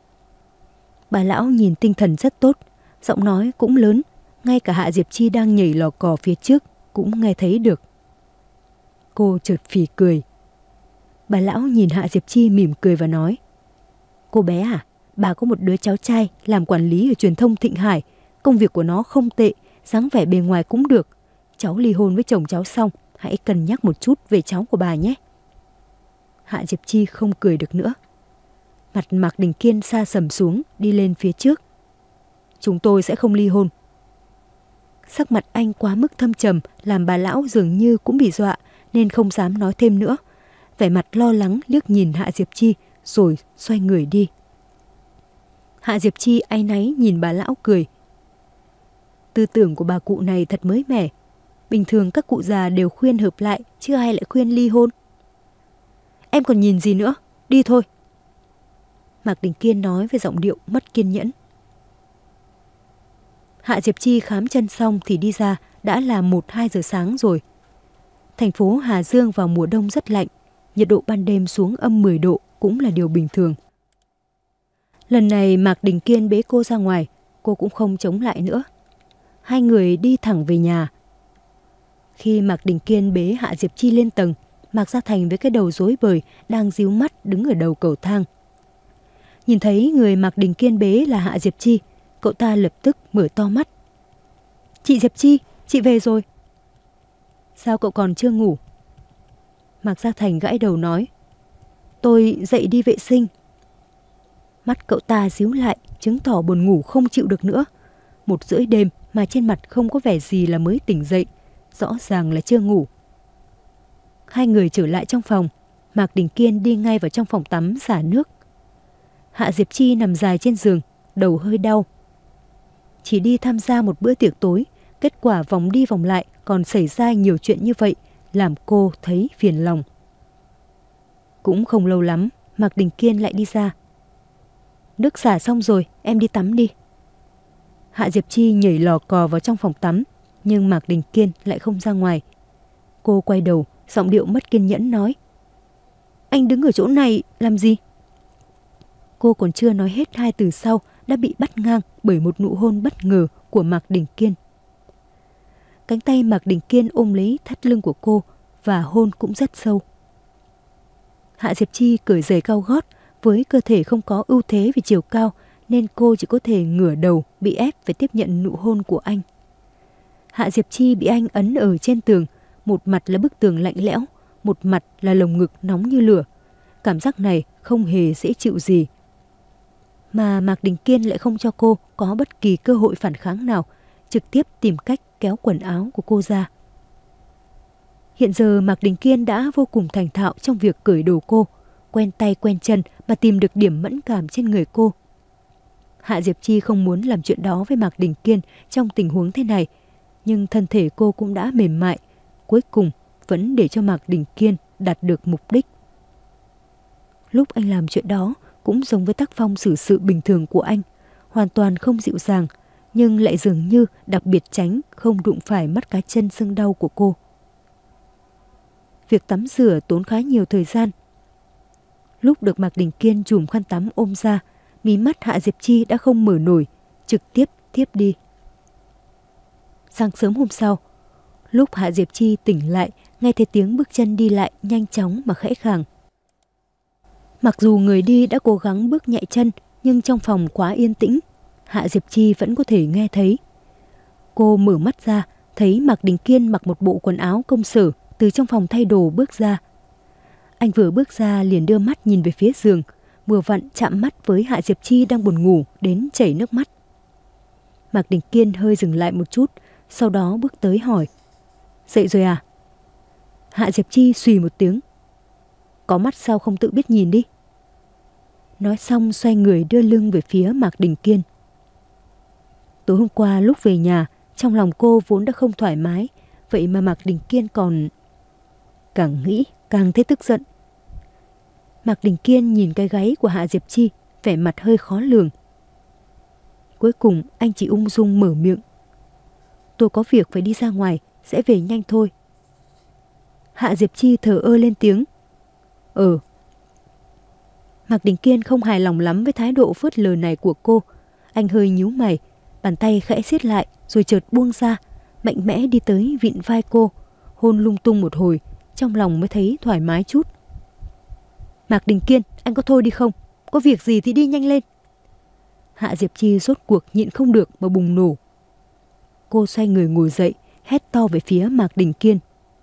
A: Bà lão nhìn tinh thần rất tốt, giọng nói cũng lớn, ngay cả Hạ Diệp Chi đang nhảy lò cò phía trước cũng nghe thấy được. Cô chợt phì cười. Bà lão nhìn Hạ Diệp Chi mỉm cười và nói. Cô bé à, bà có một đứa cháu trai làm quản lý ở truyền thông Thịnh Hải. Công việc của nó không tệ, dáng vẻ bề ngoài cũng được. Cháu ly hôn với chồng cháu xong, hãy cân nhắc một chút về cháu của bà nhé. Hạ Diệp Chi không cười được nữa. Mặt Mạc Đình Kiên sa sầm xuống, đi lên phía trước. Chúng tôi sẽ không ly hôn. Sắc mặt anh quá mức thâm trầm, làm bà lão dường như cũng bị dọa, nên không dám nói thêm nữa. Vẻ mặt lo lắng liếc nhìn Hạ Diệp Chi, rồi xoay người đi. Hạ Diệp Chi áy náy nhìn bà lão cười. Tư tưởng của bà cụ này thật mới mẻ. Bình thường các cụ già đều khuyên hợp lại, chứ ai lại khuyên ly hôn. Em còn nhìn gì nữa, đi thôi. Mạc Đình Kiên nói với giọng điệu mất kiên nhẫn. Hạ Diệp Chi khám chân xong thì đi ra, đã là một hai giờ sáng rồi. Thành phố Hà Dương vào mùa đông rất lạnh, nhiệt độ ban đêm xuống âm mười độ, cũng là điều bình thường. Lần này Mạc Đình Kiên bế cô ra ngoài, cô cũng không chống lại nữa. Hai người đi thẳng về nhà. Khi Mạc Đình Kiên bế Hạ Diệp Chi lên tầng, Mạc Gia Thành với cái đầu rối bời đang díu mắt đứng ở đầu cầu thang. Nhìn thấy người Mạc Đình Kiên bế là Hạ Diệp Chi, cậu ta lập tức mở to mắt. Chị Diệp Chi, chị về rồi. Sao cậu còn chưa ngủ? Mạc Gia Thành gãi đầu nói. Tôi dậy đi vệ sinh. Mắt cậu ta díu lại, chứng tỏ buồn ngủ không chịu được nữa. Một rưỡi đêm mà trên mặt không có vẻ gì là mới tỉnh dậy, rõ ràng là chưa ngủ. Hai người trở lại trong phòng, Mạc Đình Kiên đi ngay vào trong phòng tắm xả nước. Hạ Diệp Chi nằm dài trên giường, đầu hơi đau. Chỉ đi tham gia một bữa tiệc tối, kết quả vòng đi vòng lại còn xảy ra nhiều chuyện như vậy, làm cô thấy phiền lòng. Cũng không lâu lắm, Mạc Đình Kiên lại đi ra. Nước xả xong rồi, em đi tắm đi. Hạ Diệp Chi nhảy lò cò vào trong phòng tắm, nhưng Mạc Đình Kiên lại không ra ngoài. Cô quay đầu, giọng điệu mất kiên nhẫn nói. Anh đứng ở chỗ này làm gì? Cô còn chưa nói hết hai từ sau đã bị bắt ngang bởi một nụ hôn bất ngờ của Mạc Đình Kiên. Cánh tay Mạc Đình Kiên ôm lấy thắt lưng của cô và hôn cũng rất sâu. Hạ Diệp Chi cởi giày cao gót, với cơ thể không có ưu thế về chiều cao nên cô chỉ có thể ngửa đầu bị ép phải tiếp nhận nụ hôn của anh. Hạ Diệp Chi bị anh ấn ở trên tường, một mặt là bức tường lạnh lẽo, một mặt là lồng ngực nóng như lửa. Cảm giác này không hề dễ chịu gì. Mà Mạc Đình Kiên lại không cho cô có bất kỳ cơ hội phản kháng nào, trực tiếp tìm cách kéo quần áo của cô ra. Hiện giờ Mạc Đình Kiên đã vô cùng thành thạo trong việc cởi đồ cô, quen tay quen chân mà tìm được điểm mẫn cảm trên người cô. Hạ Diệp Chi không muốn làm chuyện đó với Mạc Đình Kiên trong tình huống thế này, nhưng thân thể cô cũng đã mềm mại, cuối cùng vẫn để cho Mạc Đình Kiên đạt được mục đích. Lúc anh làm chuyện đó cũng giống với tác phong xử sự bình thường của anh, hoàn toàn không dịu dàng, nhưng lại dường như đặc biệt tránh không đụng phải mắt cá chân sưng đau của cô. Việc tắm rửa tốn khá nhiều thời gian. Lúc được Mạc Đình Kiên chùm khăn tắm ôm ra, mí mắt Hạ Diệp Chi đã không mở nổi, trực tiếp thiếp đi. Sáng sớm hôm sau, lúc Hạ Diệp Chi tỉnh lại, nghe thấy tiếng bước chân đi lại nhanh chóng mà khẽ khàng. Mặc dù người đi đã cố gắng bước nhẹ chân, nhưng trong phòng quá yên tĩnh, Hạ Diệp Chi vẫn có thể nghe thấy. Cô mở mắt ra, thấy Mạc Đình Kiên mặc một bộ quần áo công sở từ trong phòng thay đồ bước ra. Anh vừa bước ra liền đưa mắt nhìn về phía giường, vừa vặn chạm mắt với Hạ Diệp Chi đang buồn ngủ đến chảy nước mắt. Mạc Đình Kiên hơi dừng lại một chút, sau đó bước tới hỏi. Dậy rồi à? Hạ Diệp Chi xùy một tiếng. Có mắt sao không tự biết nhìn đi? Nói xong xoay người đưa lưng về phía Mạc Đình Kiên. Tối hôm qua lúc về nhà, trong lòng cô vốn đã không thoải mái, vậy mà Mạc Đình Kiên còn... Càng nghĩ càng thấy tức giận. Mạc Đình Kiên nhìn cái gáy của Hạ Diệp Chi, vẻ mặt hơi khó lường. Cuối cùng anh chỉ ung dung mở miệng. Tôi có việc phải đi ra ngoài, sẽ về nhanh thôi. Hạ Diệp Chi thở ơ lên tiếng. Ừ. Mạc Đình Kiên không hài lòng lắm với thái độ phớt lờ này của cô. Anh hơi nhíu mày, bàn tay khẽ siết lại rồi chợt buông ra, mạnh mẽ đi tới vịn vai cô, hôn lung tung một hồi, trong lòng mới thấy thoải mái chút. Mạc Đình Kiên, anh có thôi đi không? Có việc gì thì đi nhanh lên. Hạ Diệp Chi rốt cuộc nhịn không được mà bùng nổ. Cô xoay người ngồi dậy, hét to về phía Mạc Đình Kiên.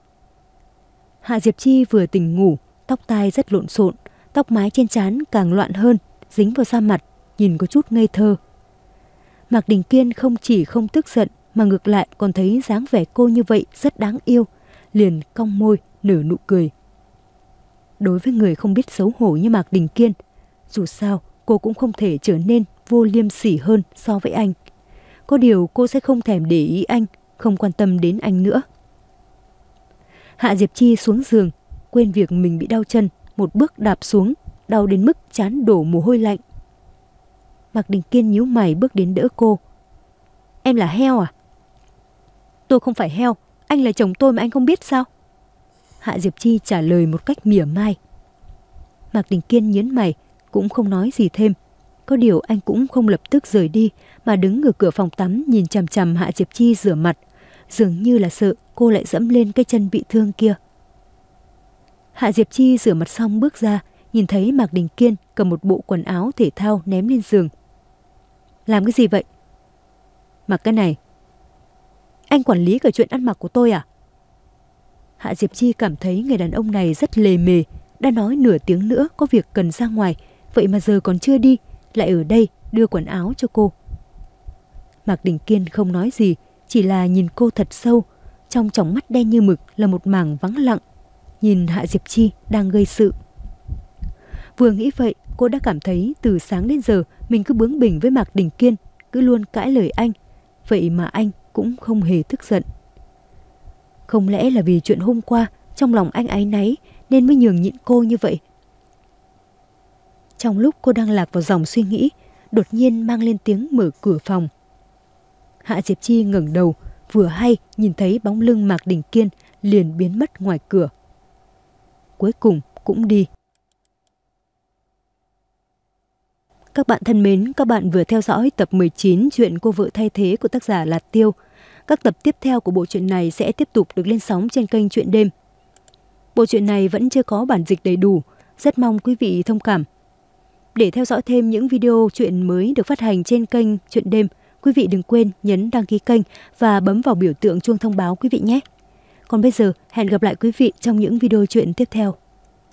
A: Hạ Diệp Chi vừa tỉnh ngủ, tóc tai rất lộn xộn, tóc mái trên trán càng loạn hơn, dính vào da mặt, nhìn có chút ngây thơ. Mạc Đình Kiên không chỉ không tức giận mà ngược lại còn thấy dáng vẻ cô như vậy rất đáng yêu, liền cong môi nở nụ cười. Đối với người không biết xấu hổ như Mạc Đình Kiên, dù sao cô cũng không thể trở nên vô liêm sỉ hơn so với anh. Có điều cô sẽ không thèm để ý anh, không quan tâm đến anh nữa. Hạ Diệp Chi xuống giường, quên việc mình bị đau chân, một bước đạp xuống, đau đến mức trán đổ mồ hôi lạnh. Mạc Đình Kiên nhíu mày bước đến đỡ cô. Em là heo à? Tôi không phải heo, anh là chồng tôi mà anh không biết sao? Hạ Diệp Chi trả lời một cách mỉa mai. Mạc Đình Kiên nhớn mày, cũng không nói gì thêm. Có điều anh cũng không lập tức rời đi, mà đứng ở cửa phòng tắm nhìn chằm chằm Hạ Diệp Chi rửa mặt, dường như là sợ cô lại dẫm lên cái chân bị thương kia. Hạ Diệp Chi rửa mặt xong bước ra, nhìn thấy Mạc Đình Kiên cầm một bộ quần áo thể thao ném lên giường. Làm cái gì vậy? Mặc cái này. Anh quản lý cả chuyện ăn mặc của tôi à? Hạ Diệp Chi cảm thấy người đàn ông này rất lề mề, đã nói nửa tiếng nữa có việc cần ra ngoài, vậy mà giờ còn chưa đi, lại ở đây đưa quần áo cho cô. Mạc Đình Kiên không nói gì, chỉ là nhìn cô thật sâu, trong tròng mắt đen như mực là một mảng vắng lặng, nhìn Hạ Diệp Chi đang gây sự. Vừa nghĩ vậy, cô đã cảm thấy từ sáng đến giờ mình cứ bướng bỉnh với Mạc Đình Kiên, cứ luôn cãi lời anh, vậy mà anh cũng không hề tức giận. Không lẽ là vì chuyện hôm qua trong lòng anh áy náy nên mới nhường nhịn cô như vậy? Trong lúc cô đang lạc vào dòng suy nghĩ, đột nhiên mang lên tiếng mở cửa phòng. Hạ Diệp Chi ngẩng đầu, vừa hay nhìn thấy bóng lưng Mạc Đình Kiên liền biến mất ngoài cửa. Cuối cùng cũng đi. Các bạn thân mến, các bạn vừa theo dõi tập mười chín chuyện Cô vợ thay thế của tác giả Lạt Tiêu. Các tập tiếp theo của bộ truyện này sẽ tiếp tục được lên sóng trên kênh Truyện Đêm. Bộ truyện này vẫn chưa có bản dịch đầy đủ, rất mong quý vị thông cảm. Để theo dõi thêm những video truyện mới được phát hành trên kênh Truyện Đêm, quý vị đừng quên nhấn đăng ký kênh và bấm vào biểu tượng chuông thông báo quý vị nhé. Còn bây giờ, hẹn gặp lại quý vị trong những video truyện tiếp theo.